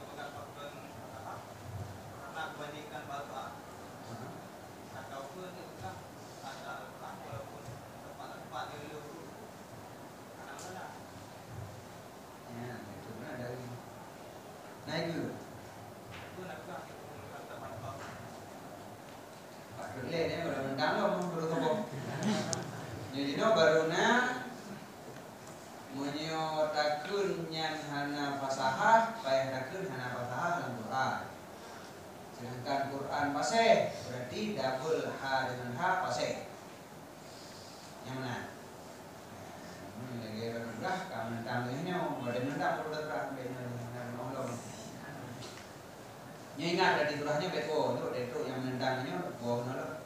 Karena bandingkan Al-Quran. Ataupun kita ada Al-Quran walaupun tempat-tempat yang dulu. Karena ya, itu benar dari naik dulu. itu nak buat tempat-tempat. Pak Dule ni baru mentang lo baru topok. Jadi no baru na munyo takun nyan hana fasahah, payah takun hana fasahah dalam Quran. Sedangkan Quran pasih, berarti double ha dengan ha pasih. Yang mana? Ini lagi rendah, kamu mentang ini, baru mentang baru terang, baru mentang Allah. Nya ingat dari surahnya betul, untuk itu yang menendangnya wow nalo.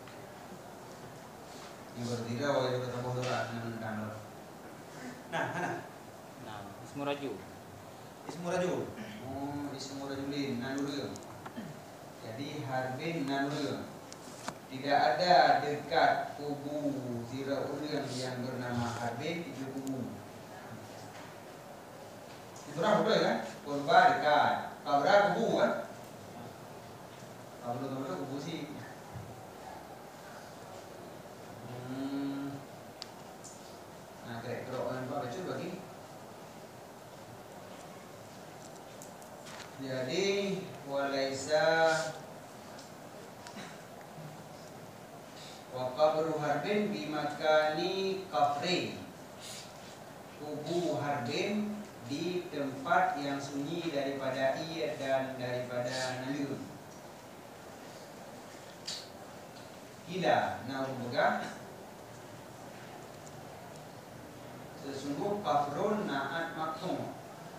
Yang berdiri wow yang bertambah surah yang menendang nalo. Nah, mana? Nah, ismu raju. Ismu rajul. Oh, ismu rajulin nanurun. Jadi harbin nanurun. Tidak ada dekat kubu Firaun yang bernama Harbin itu kubu. Surah betul kan? Kurba dekat. Kabra kubu kan? Kabra itu kubu sih. Hmm. Nah, kira-kira orang apa baca bagi? Jadi walaisa wa qabru harbin bimakani kafrin. Kubu Harbin di tempat yang sunyi daripada ia dan daripada Nalun. Kila naruga sesungguh kafrun naat maktum.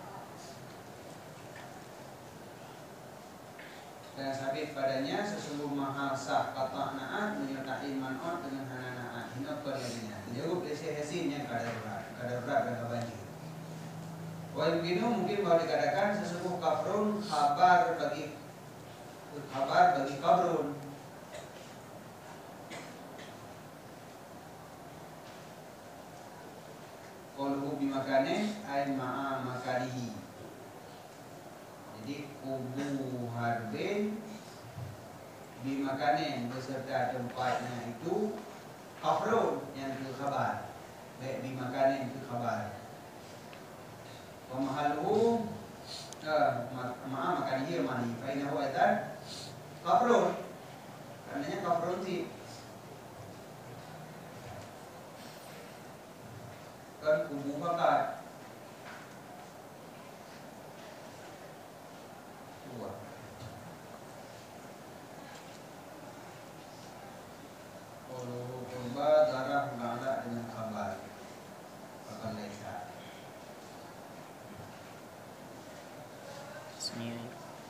Dan sabit padanya sesungguh mahal sah kata naat menyertai man'ot dengan hana naat. Ini apa dirinya? Jauh dari hasilnya kadar berat, kadar berat dan banjir. Wal binu mungkin bahwa dikatakan sesungguh kafrun kabar bagi kabar bagi kabrun. Qalu bimakane ay ma'a makarihi. Jadi kubu Harbin bimakanen beserta tempatnya itu kafrun yang itu khabar. Baik bimakanen itu khabar. Pemahalu eh, ma'a makarihi mani. Fainahu aidan kafrun. Karenanya kafrun sih. Kan kubu fakat. Kalau kurba darah mengalah dengan kabar akan laisa. Sendiri.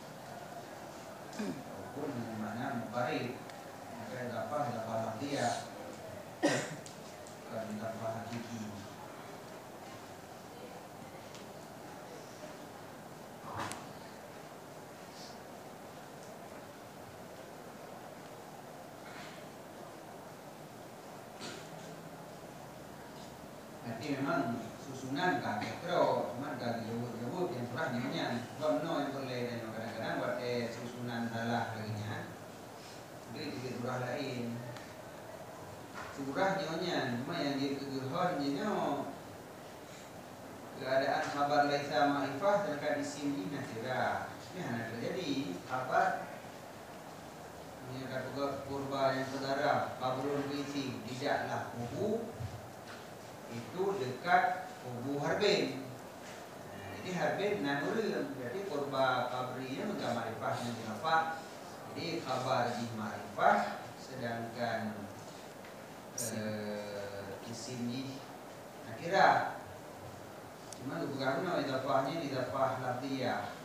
Walaupun mana mubarik, maka dapat dapat dia bukan dapat hakiki. Jadi memang susunan kakek pro, cuma kaki jebut-jebut yang surah nyonya, bono yang boleh dan kadang-kadang buat eh susunan salah laginya, jadi tiga surah lain. Surah nyonya, cuma yang jadi kegerhon nyonya keadaan kabar laisa ma'rifah terkait isim ini nasira. Ini hanya terjadi apa? Ini kata kurba yang saudara, kabrun isi tidaklah kubu itu dekat kubu Harbin. Nah, jadi Harbin nanurun, jadi kurba kabrinya enggak marifahnya apa. Jadi kabar di marifah, sedangkan eh, isim akhirah. Cuma bukan idafahnya idafah lafziyah.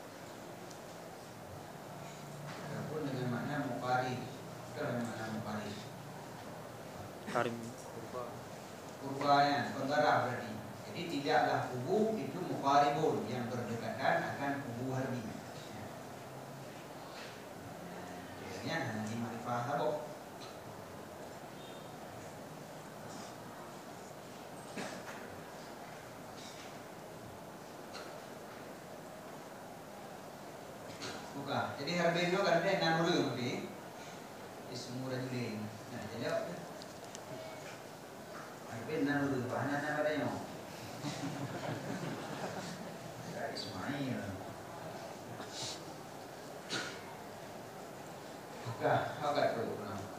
Adapun dengan makna muqarib, dengan makna muqarib. Karim. Kurbanya, penggarah berarti. Jadi tidaklah kubu itu muqaribun yang berdekatan akan kubu Harbi. Akhirnya hanya di ma'rifah sabuk. Buka. Jadi Harbi itu kan dia nanurun lebih. Ismu rajulin. Nah, jadi apa? Benar dulu, bahannya apa deh no? Ya Ismail. Buka, agak dulu.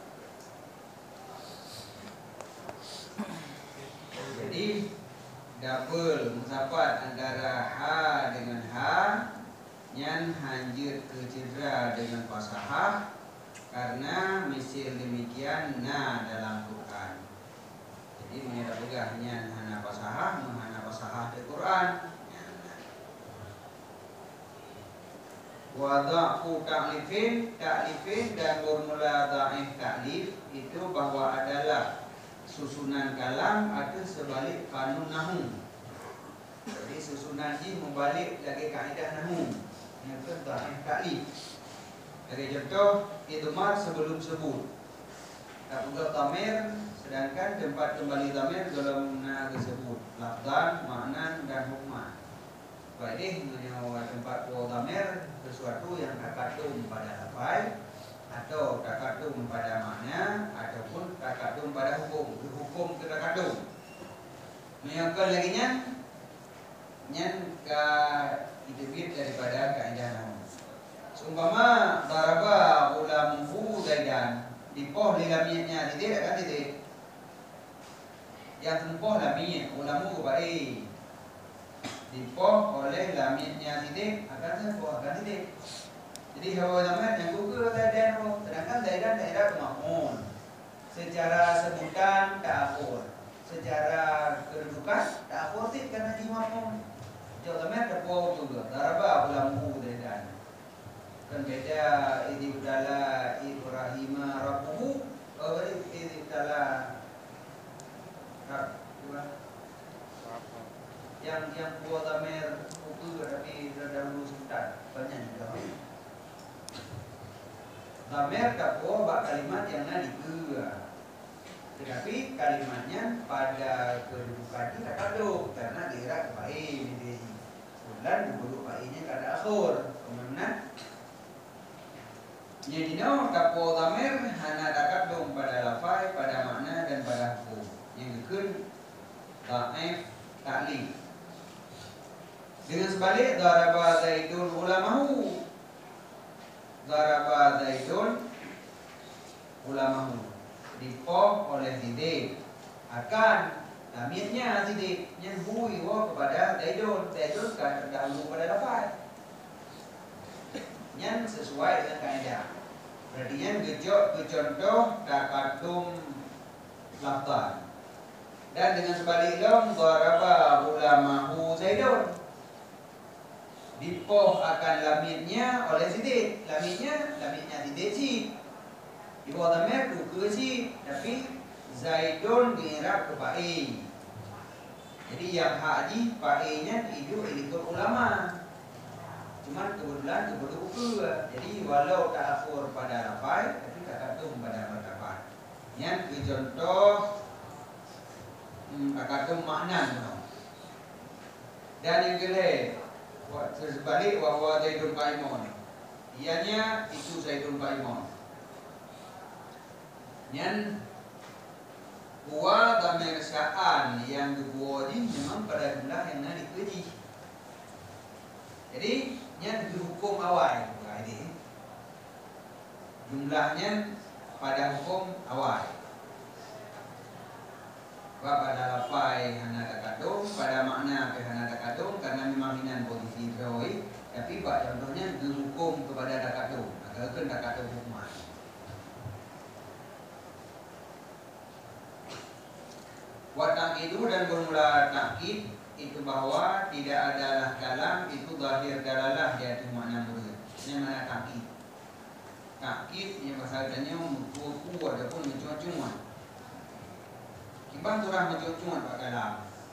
Jadi double musapat antara ha dengan ha, nyan hanjir ke cedera dengan fasahah karena misil demikian na dalam Quran. Jadi menyerap juga hanya hana fasahah, menghana fasahah di Quran. Wa dha'fu ta'lifin, ta'lifin dan bermula dha'if ta'lif itu bahwa adalah susunan kalam atau sebalik kanun nahu. Jadi susunan ini membalik lagi kaedah nahu. Yang itu dha'if ta'lif. Sebagai contoh, idmar sebelum sebut. Tak juga tamir, sedangkan tempat kembali tamir dalam na tersebut. Lafzan, maknan dan hukman. Baik ini tempat kuah tamir sesuatu yang takadum pada lafaz atau takadum pada makna ataupun takadum pada hukum. Hukum ke takadum. Menyangkal lagi nya nyan ka itibit daripada kaedah nahu. Seumpama daraba ulamuhu zaidan, dipoh lilaminya titik akan titik. Yang tempoh lamiyah ulamu baik. Dipoh oleh lamitnya titik akan sebuah akan titik. Jadi hawa zaman yang gugur zaidan, sedangkan zaidan daerah maf'ul. Secara sebutan ta'khur, secara kedudukan ta'khur sih karena di maf'ul. Jauh zaman terpoh juga. Daraba ulamu zaidan. Kan beda ini udala Ibrahim rabbuhu, oh ini udala yang yang buat tamer buku tapi dahulu sebentar banyak juga. Tamer tak buat bak kalimat yang nadi dua, tetapi kalimatnya pada kedudukan ini tak kado karena digerak baik ini. Bulan duduk baiknya kada akhir, kemudian jadi no tak buat tamer hanya tak kado pada lafaz, pada makna dan pada hukum. Yang kedua dhaif ta'lif. Dengan sebalik daraba zaidun ulamahu. Daraba zaidun ulamahu. Dipoh oleh titik akan lamitnya titik yang hui wa kepada zaidun. Zaidun kan terdahulu pada lafaz. Yang sesuai dengan kaedah. Berarti yang gejok kecontoh takadum lafzan. Dan dengan sebalik long daraba ulamahu zaidun. Dipoh akan lamitnya oleh sidik. Lamitnya, lamitnya titik si. Di bawah tamir tu ke si. Tapi zaidun diirab ke pa'i. Jadi yang haji pa'inya itu ikut ulama. Cuman kebetulan kebetulan ukur. Jadi walau tak akur pada lafaz, tapi tak katung pada martabat. Yang contoh Hmm, takadum makna no. Dan yang kedua terbalik bahwa Zaidun Qaimun. Ianya itu Zaidun Qaimun. Yang Kuwa tamir sya'an yang kedua ini memang pada jumlah yang nak dikaji. Jadi yang hukum awal ini jumlahnya pada hukum awal. Pada lafai hana takadum, pada makna ke hana takadum karena memang hinan posisi rawai. Tapi pak contohnya dihukum kepada takadum, agar kan takadum hukuman. Wa takidu dan bermula takid itu bahwa tidak adalah kalam itu zahir dalalah dia itu makna murid. Ini mana takid? Takid yang bahasa katanya mutu adapun mencuat-cuat. Ibang turah mencuat-cuat pak kalam.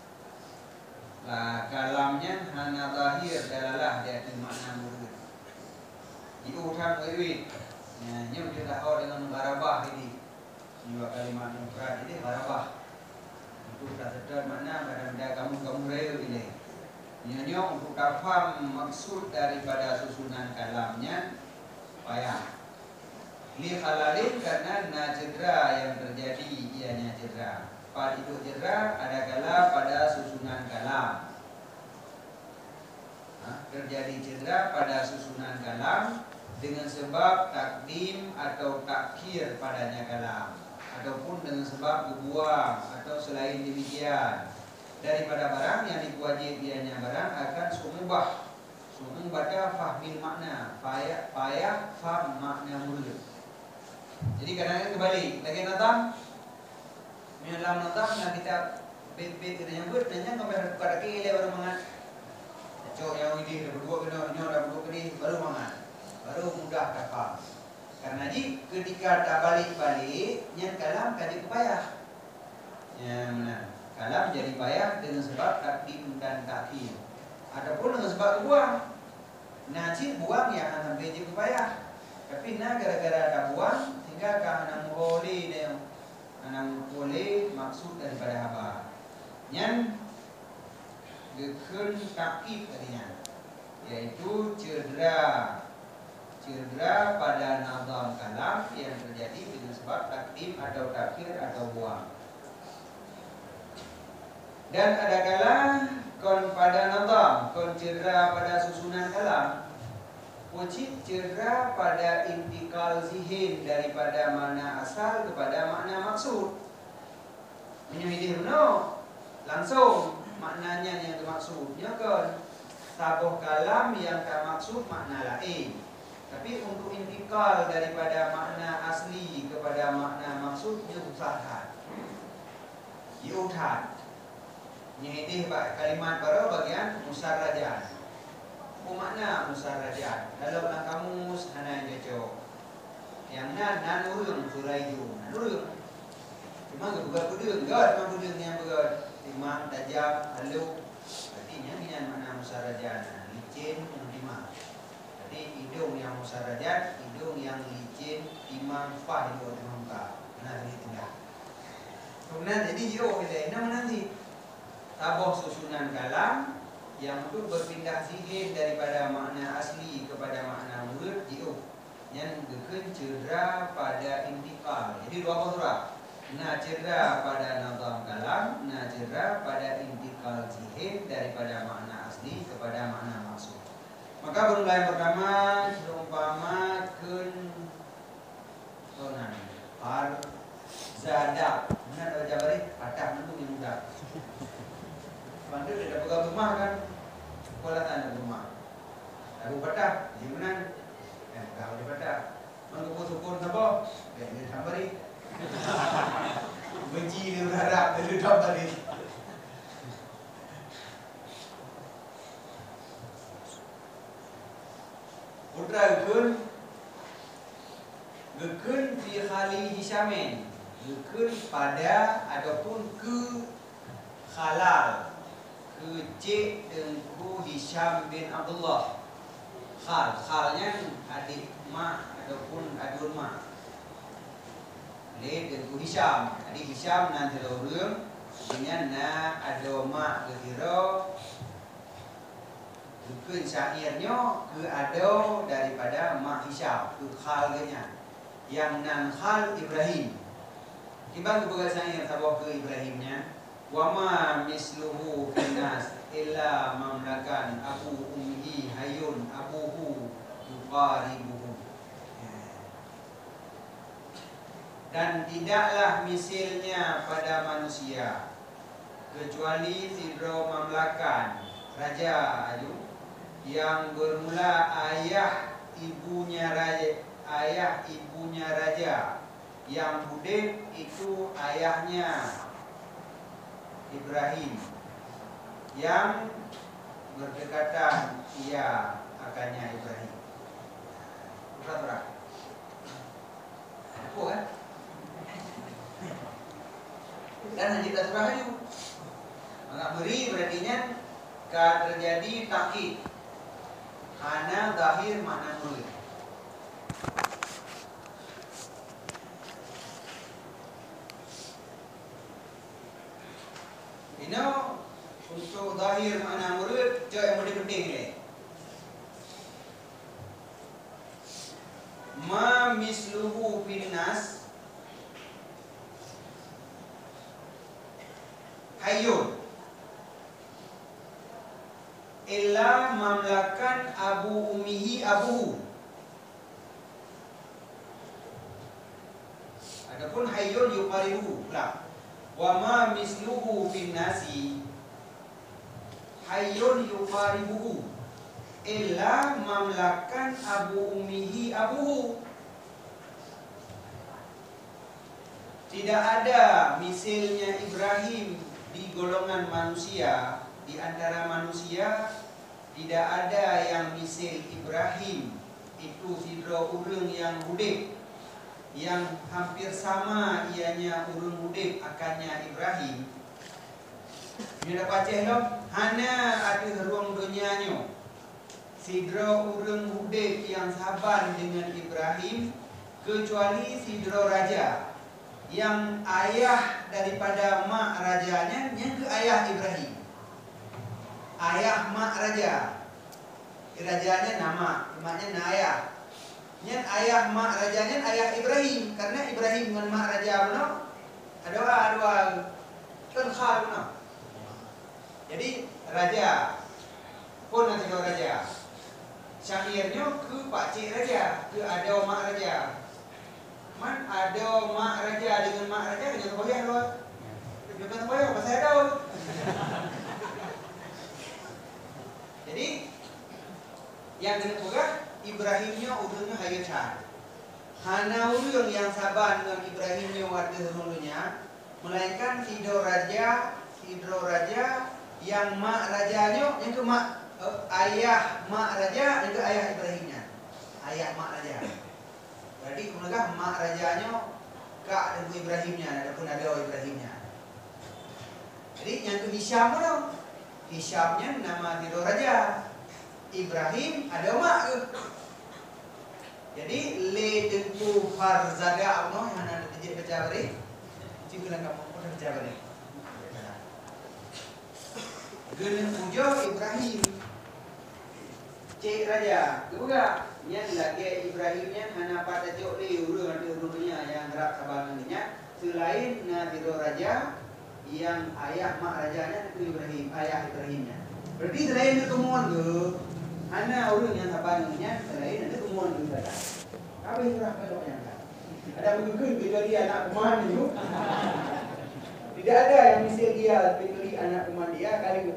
Lah kalamnya hana zahir dalalah dia itu makna murid. Diutam wiwit. Ya, ini kita tahu dengan gharabah ini. Dua kalimat mufrad ini gharabah. Untuk tak sedar mana benda kamu-kamu raya ini. Ianya untuk tak faham maksud daripada susunan kalamnya payah. Li halalin karena na cedera yang terjadi ianya cedera. Pada itu cedera ada kala pada susunan kalam. Nah, terjadi cedera pada susunan kalam dengan sebab takdim atau takhir padanya kalam. Ataupun dengan sebab dibuang atau selain demikian daripada barang yang diwajib ianya barang akan sumubah sumubah fahmil makna payah payah faham makna mulut. Jadi kadang-kadang kembali lagi natam dalam natam yang kita bit-bit kita nyebut dan kepada pada kile baru mangat cok yang ini berdua kena nyo dah berdua kini baru mangat baru mudah kapal. Karena di ketika tak balik-balik, yang kalam tadi payah. Ya benar. Kalam jadi payah dengan sebab takdim dan takhir. Adapun dengan sebab buang. Nah, cik buang yang anak beji payah. Tapi nah gara-gara ada buang, sehingga kan anak boleh dia, anak boleh maksud daripada haba. Yang gekun takhir tadinya, yaitu cedera. Cedera pada nazam kalam yang terjadi dengan sebab takdim atau takhir atau buang. Dan ada kala kon pada nazam, kon cedera pada susunan kalam, wajib cedera pada intikal zihin daripada makna asal kepada makna maksud. Menyuhidih no, langsung maknanya yang dimaksudnya kon tabuh kalam yang tak maksud makna lain. Tapi untuk intikal daripada makna asli kepada makna maksudnya usaha. Yudhat. Nyedih kalimat baru bagian musarrajat. Apa makna musarrajat? Dalam kamus hana jaco. Yang nan nanurung suraiju. Nanurung. Cuma gebugat kudung, gad memang kudung yang begat. Timang tajam, halus. Artinya ini makna musarrajat. Licin, timang. Jadi hidung yang musarrajat, hidung yang licin, timang, fah hidung timang muka. Nah ini tinggal. Kemudian jadi yo kita ini nanti tabuh susunan kalam yang untuk berpindah zihin daripada makna asli kepada makna murid yo. Yang gekun cedera pada intikal. Jadi dua surah. Nah cedera pada nazam kalam, nah cedera pada intikal zihin daripada makna asli kepada makna maksud. Maka bermula yang pertama seumpama kun tonan har zada. Benar baca bari patah mentu yang mudah. Bantu tidak pegang rumah kan. Sekolah tanda rumah. Lalu patah gimana? Eh kalau di patah. Mengkumpul syukur sapa? Eh dia tambari. Benci dia berharap dia tambari. Putra gekun gekun fi khali hisyamin, gekun pada ataupun ke khalal, ke cik dengku Hisham bin Abdullah. Khal, khalnya adik mak ataupun adun mak. Le dengku Hisham, adik Hisham nanti lorong dengan na ado mak gekiro. Gekun syairnya ke ado daripada mak Hisham, ke khalnya. Yang nan khal Ibrahim. Timbang kebuka syair tabah ke Ibrahimnya. Wa ma misluhu finnas illa mamlakan abu umhi hayun abuhu yuqaribuhu. Dan tidaklah misilnya pada manusia kecuali sidro mamlakan raja ayu yang bermula ayah ibunya raja, ayah ibunya raja, yang Hudayb itu ayahnya Ibrahim, yang berdekatan ia akannya Ibrahim. Berat-berat. Apa kan? Dan hanya kita surah itu. Maka beri berartinya ka terjadi takkid. Hana zahir makna murid. Ini untuk zahir makna murid cak yang paling penting ni. Ma misluhu finnas hayyun illa mamlakan abu umihi abuhu. Adapun hayyun yuqaribu pula. Wa ma misluhu fin nasi hayyun yuqaribuhu illa mamlakan abu umihi abuhu. Tidak ada misalnya Ibrahim di golongan manusia. Di antara manusia tidak ada yang misal Ibrahim itu sidra urang yang hudib, yang hampir sama ianya urang hudib akannya Ibrahim. Dia dapat cek dong, hana ada ruang dunianya. Sidra urang hudib yang saban dengan Ibrahim, kecuali sidra raja yang ayah daripada mak rajanya yang ke ayah Ibrahim. Ayah mak raja, rajanya nama, maknya na ayah. Yang ayah mak rajanya ayah Ibrahim, karena Ibrahim dengan mak raja benar. Ada ada kan khal benar. Jadi raja pun nanti kau raja. Syairnya ke pakcik raja, ke ada mak raja. Man ada mak raja dengan mak raja jangan bayar loh. Jangan bayar apa saya tahu. Jadi yang kena pegah Ibrahimnya urangnya hayatan. Hana urang yang sabar dengan Ibrahimnya warga dulunya, melainkan sidro raja, sidro raja yang mak rajanya yang ke mak uh, ayah mak raja yang ke ayah Ibrahimnya. Ayah mak raja. Berarti kemudian mak rajanya kak dan Ibrahimnya, adapun ada Ibrahimnya. Jadi yang ke Hisham dong. Hishamnya nama sidro raja. Ibrahim ada mak ke. Jadi le tentu farzada Allah yang ada di baca beri. Cikgu nak kamu pun baca beri. Genen puja Ibrahim. Cik raja, kebuka. Yang lagi Ibrahimnya hana pada jok le urang ada urangnya yang gerak sabangannya. Selain Nadiro raja yang ayah mak rajanya itu Ibrahim, ayah Ibrahimnya. Berarti selain ketemuan ke hana orang yang sabangannya selain ada ketemuan juga. Apa yang gerak kalau yang ada mungkin kecuali anak kuman itu. Tidak ada yang mesti dia kecuali anak kuman dia kali itu.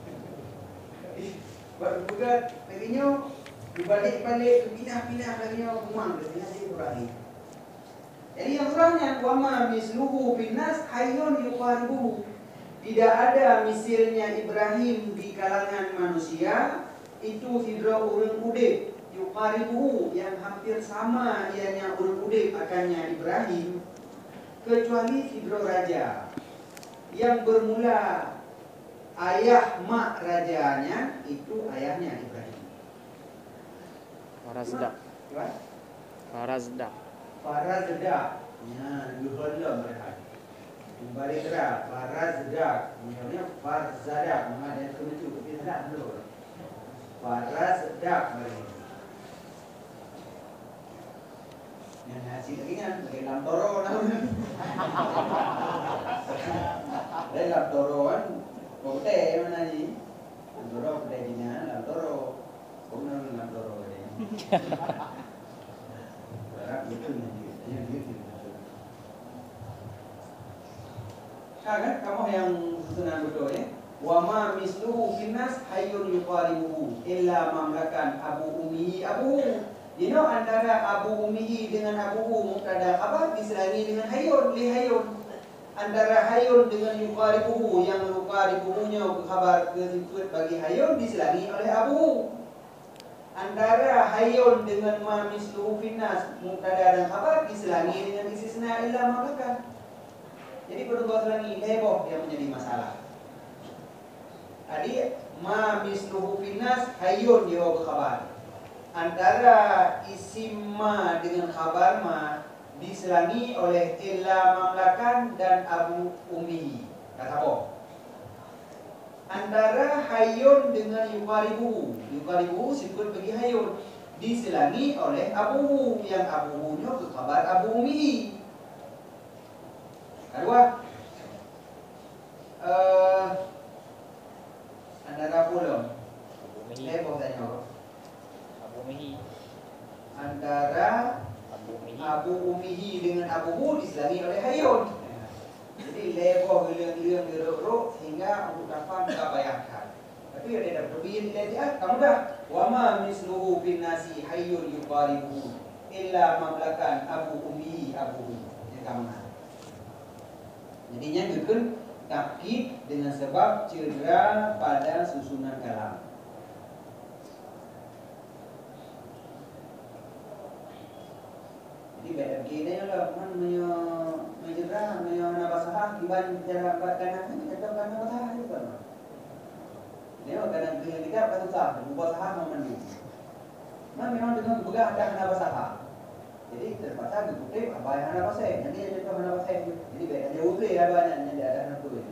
Baru juga tadinya dibalik-balik pindah-pindah lagi kumang dia dikurangi. Jadi yang kurangnya wama misluhu binnas hayyun yuqaribuhu. Tidak ada misilnya Ibrahim di kalangan manusia, itu sidra urang udib yuqaribuhu yang hampir sama ianya urang udib akannya Ibrahim, kecuali sidra raja yang bermula ayah mak rajanya itu ayahnya Ibrahim. Farazdak. Farazdak. Farazdak. Ya, yuhallam berhad. Kembali gerak Farazdak. Misalnya Farzadak, nama dia kemecu, tapi tidak dulu. Farazdak beri. Yang hasil lagi kan, bagi lamtoro namanya. Dari lamtoro kan, kote mana ni? Lamtoro kote jinya, lamtoro. Kau nak lamtoro ni. Berap betul ni. Yang gitu. Kan kamu yang susunan betul ya. Wa ma misluhu finnas hayyun yuqaribuhu illa mamlakan abu ummi abu. You know antara abu ummihi dengan abuhu mubtada khabar diselangi dengan hayyun li hayyun. Antara hayyun dengan yuqaribuhu yang yuqaribuhunya khabar kesebut bagi hayyun diselangi oleh abuhu. Antara hayyun dengan ma misluhu finnas mubtada dan khabar diselangi dengan istisna illa mamlakan. Jadi perlu kau selangi heboh yang menjadi masalah. Tadi ma misluhu finnas hayyun dia khabar. Antara isim ma dengan khabar ma diselangi oleh illa mamlakan dan abu ummi. Kata apa? Antara hayyun dengan yuqaribu. Yuqaribu sebut bagi hayyun diselangi oleh abuhu yang abuhunya ke khabar abu ummi. Kedua, uh, antara pulau. Saya mau tanya. Abu Mihi. Antara Abu Mihi. Abu Umihi dengan Abuhu diselangi oleh hayyun. Jadi lepoh gilang-gilang geruk-geruk sehingga untuk dapat kita bayangkan. Tapi ada dah berbien nilai dia, kamu dah. Wama misluhu bin nasi hayyun yuqaribuhu illa mamlakan Abu Umihi Abuhu. Ini kamu. Jadinya bikin takkid dengan sebab cedera pada susunan kalam. baik gini lah man menyo menjera menyo nabasah kiban cara kanan ini kata kanan basah itu kan. Ini kanan kiri kita kan susah, basah mau mandi. Man memang dengan buka ada nabasah. Jadi terpaksa dikutip apa yang nabasah. Jadi itu nabasah. Jadi baik ada utre ya banyak yang ada anak tu.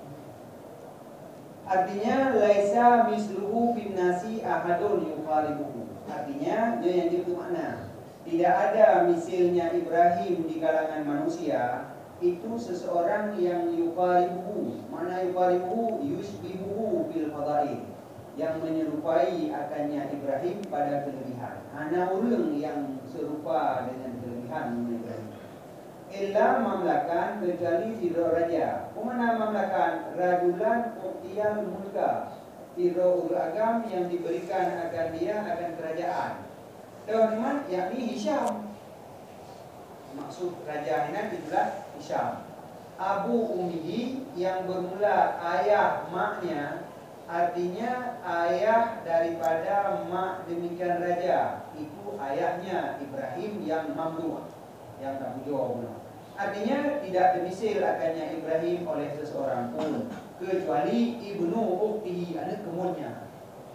Artinya laisa misluhu bin nasi ahadun yuqaribuhu. Artinya dia yang itu makna. Tidak ada misilnya Ibrahim di kalangan manusia itu seseorang yang yuqaribuhu. Mana yuqaribuhu? Yushbihuhu bil fadail. Yang menyerupai akannya Ibrahim pada kelebihan. Ana orang yang serupa dengan kelebihan Ibrahim. Illa mamlakan kecuali tiro raja. Mana mamlakan? Rajulan uqtiyal mulka. Tiro agam yang diberikan akan dia akan kerajaan. Teman-teman, yakni Hisham. Maksud raja ini itulah Hisham. Abu Ummihi yang bermula ayah maknya, artinya ayah daripada mak demikian raja. Itu ayahnya Ibrahim yang mamduh, yang tak bujur. Artinya tidak demisil akannya Ibrahim oleh seseorang pun, kecuali ibnu ukhtihi, anak kemunnya.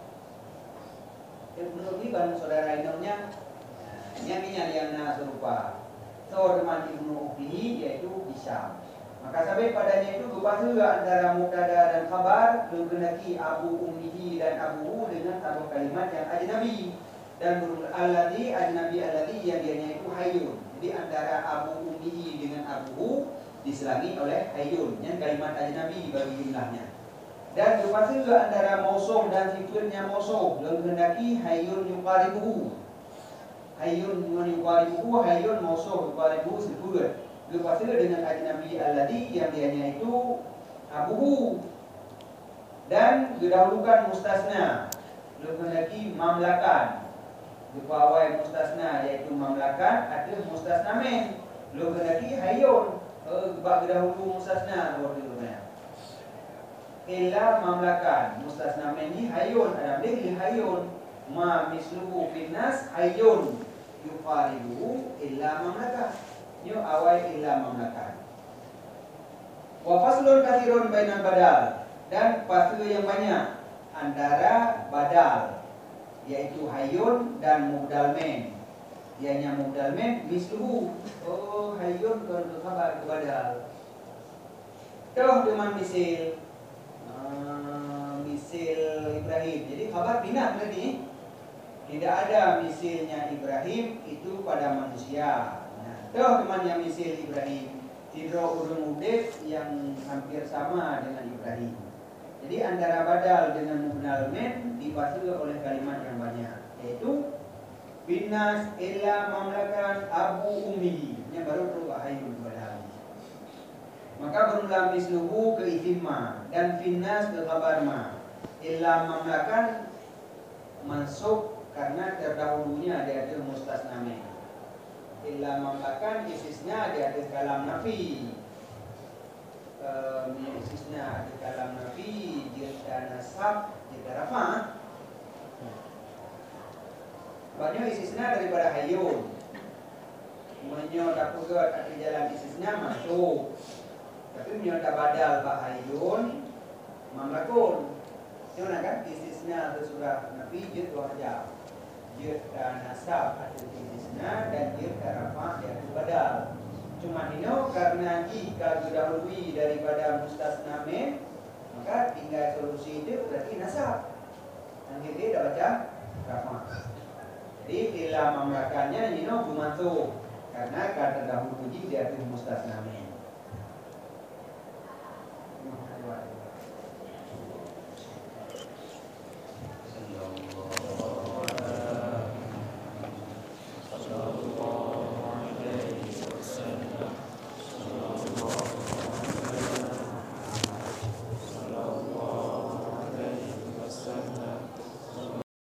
Ibnu ini kan saudara induknya, yang yang serupa. So teman ibnu ukhtihi yaitu Hisham. Maka sampai padanya itu berbahasa antara mubtada dan khabar, menggunakan Abu Ummihi dan Abuhu dengan satu kalimat yang ajnabi dan alladhi ajnabi alladhi yang dianya itu hayyun. Jadi antara Abu Ummihi dengan Abuhu diselangi oleh hayyun, yang kalimat ajnabi bagi jumlahnya. Dan berbahasa juga antara mausuh dan sifatnya mausuh, menggunakan hayyun yuqaribuhu. Hayyun yuqaribuhu, hayyun mausuh yuqaribuhu sebut. Lepas itu dengan ajnabi alladhi yang dianya itu abuhu dan didahulukan mustasna, lepas lagi mamlakan. Dipawai mustasna yaitu mamlakan, ada mustasna men. Lepas lagi hayyun, bab dahulu mustasna luar biasa. Illa mamlakan, mustasna men ni hayyun, ada lagi hayyun. Ma misluhu finnas hayyun yuqaribuhu illa mamlakan. Ini awal illa mamlakan. Wa faslun kathirun bainal badal, dan fasl yang banyak antara badal yaitu hayyun dan mubdal men. Ianya mubdal men misluhu. Oh, hayyun kalau khabar badal. Tuh teman misil uh, misil Ibrahim. Jadi khabar bina berarti tidak ada misilnya Ibrahim itu pada manusia. Tuh teman yang misil Ibrahim, tidro urung udef yang hampir sama dengan Ibrahim. Jadi antara badal dengan mubdal men dipasui oleh kalimat yang banyak, yaitu binnas illa mamlakan Abu Ummihi. Yang baru perlu hayyun badal. Maka berulang misluhu ke isimma dan finnas ke khabar ma. Illa mamlakan mansub karena terdahulunya ada ada mustasna men. Illa mamlakan istisna dia ada kalam nafi. Um, istisna ada kalam nafi, jika nasab, jika rafa. Banyak istisna daripada hayyun. Menyo tak pugat ada jalan istisna masuk. Tapi menyo tak badal pak hayyun mamlakun. Macam kan istisna tersurah nafi jid wajah. Jid dan nasab ada istisna dan jid dan rafa yang badal. Cuma ini karena jika didahului daripada mustasna men, maka tinggal solusi itu berarti nasab. Nanti dia dah baca rafa. Jadi illa mamlakannya ini bumantu karena kata dahulu dia itu mustasna men.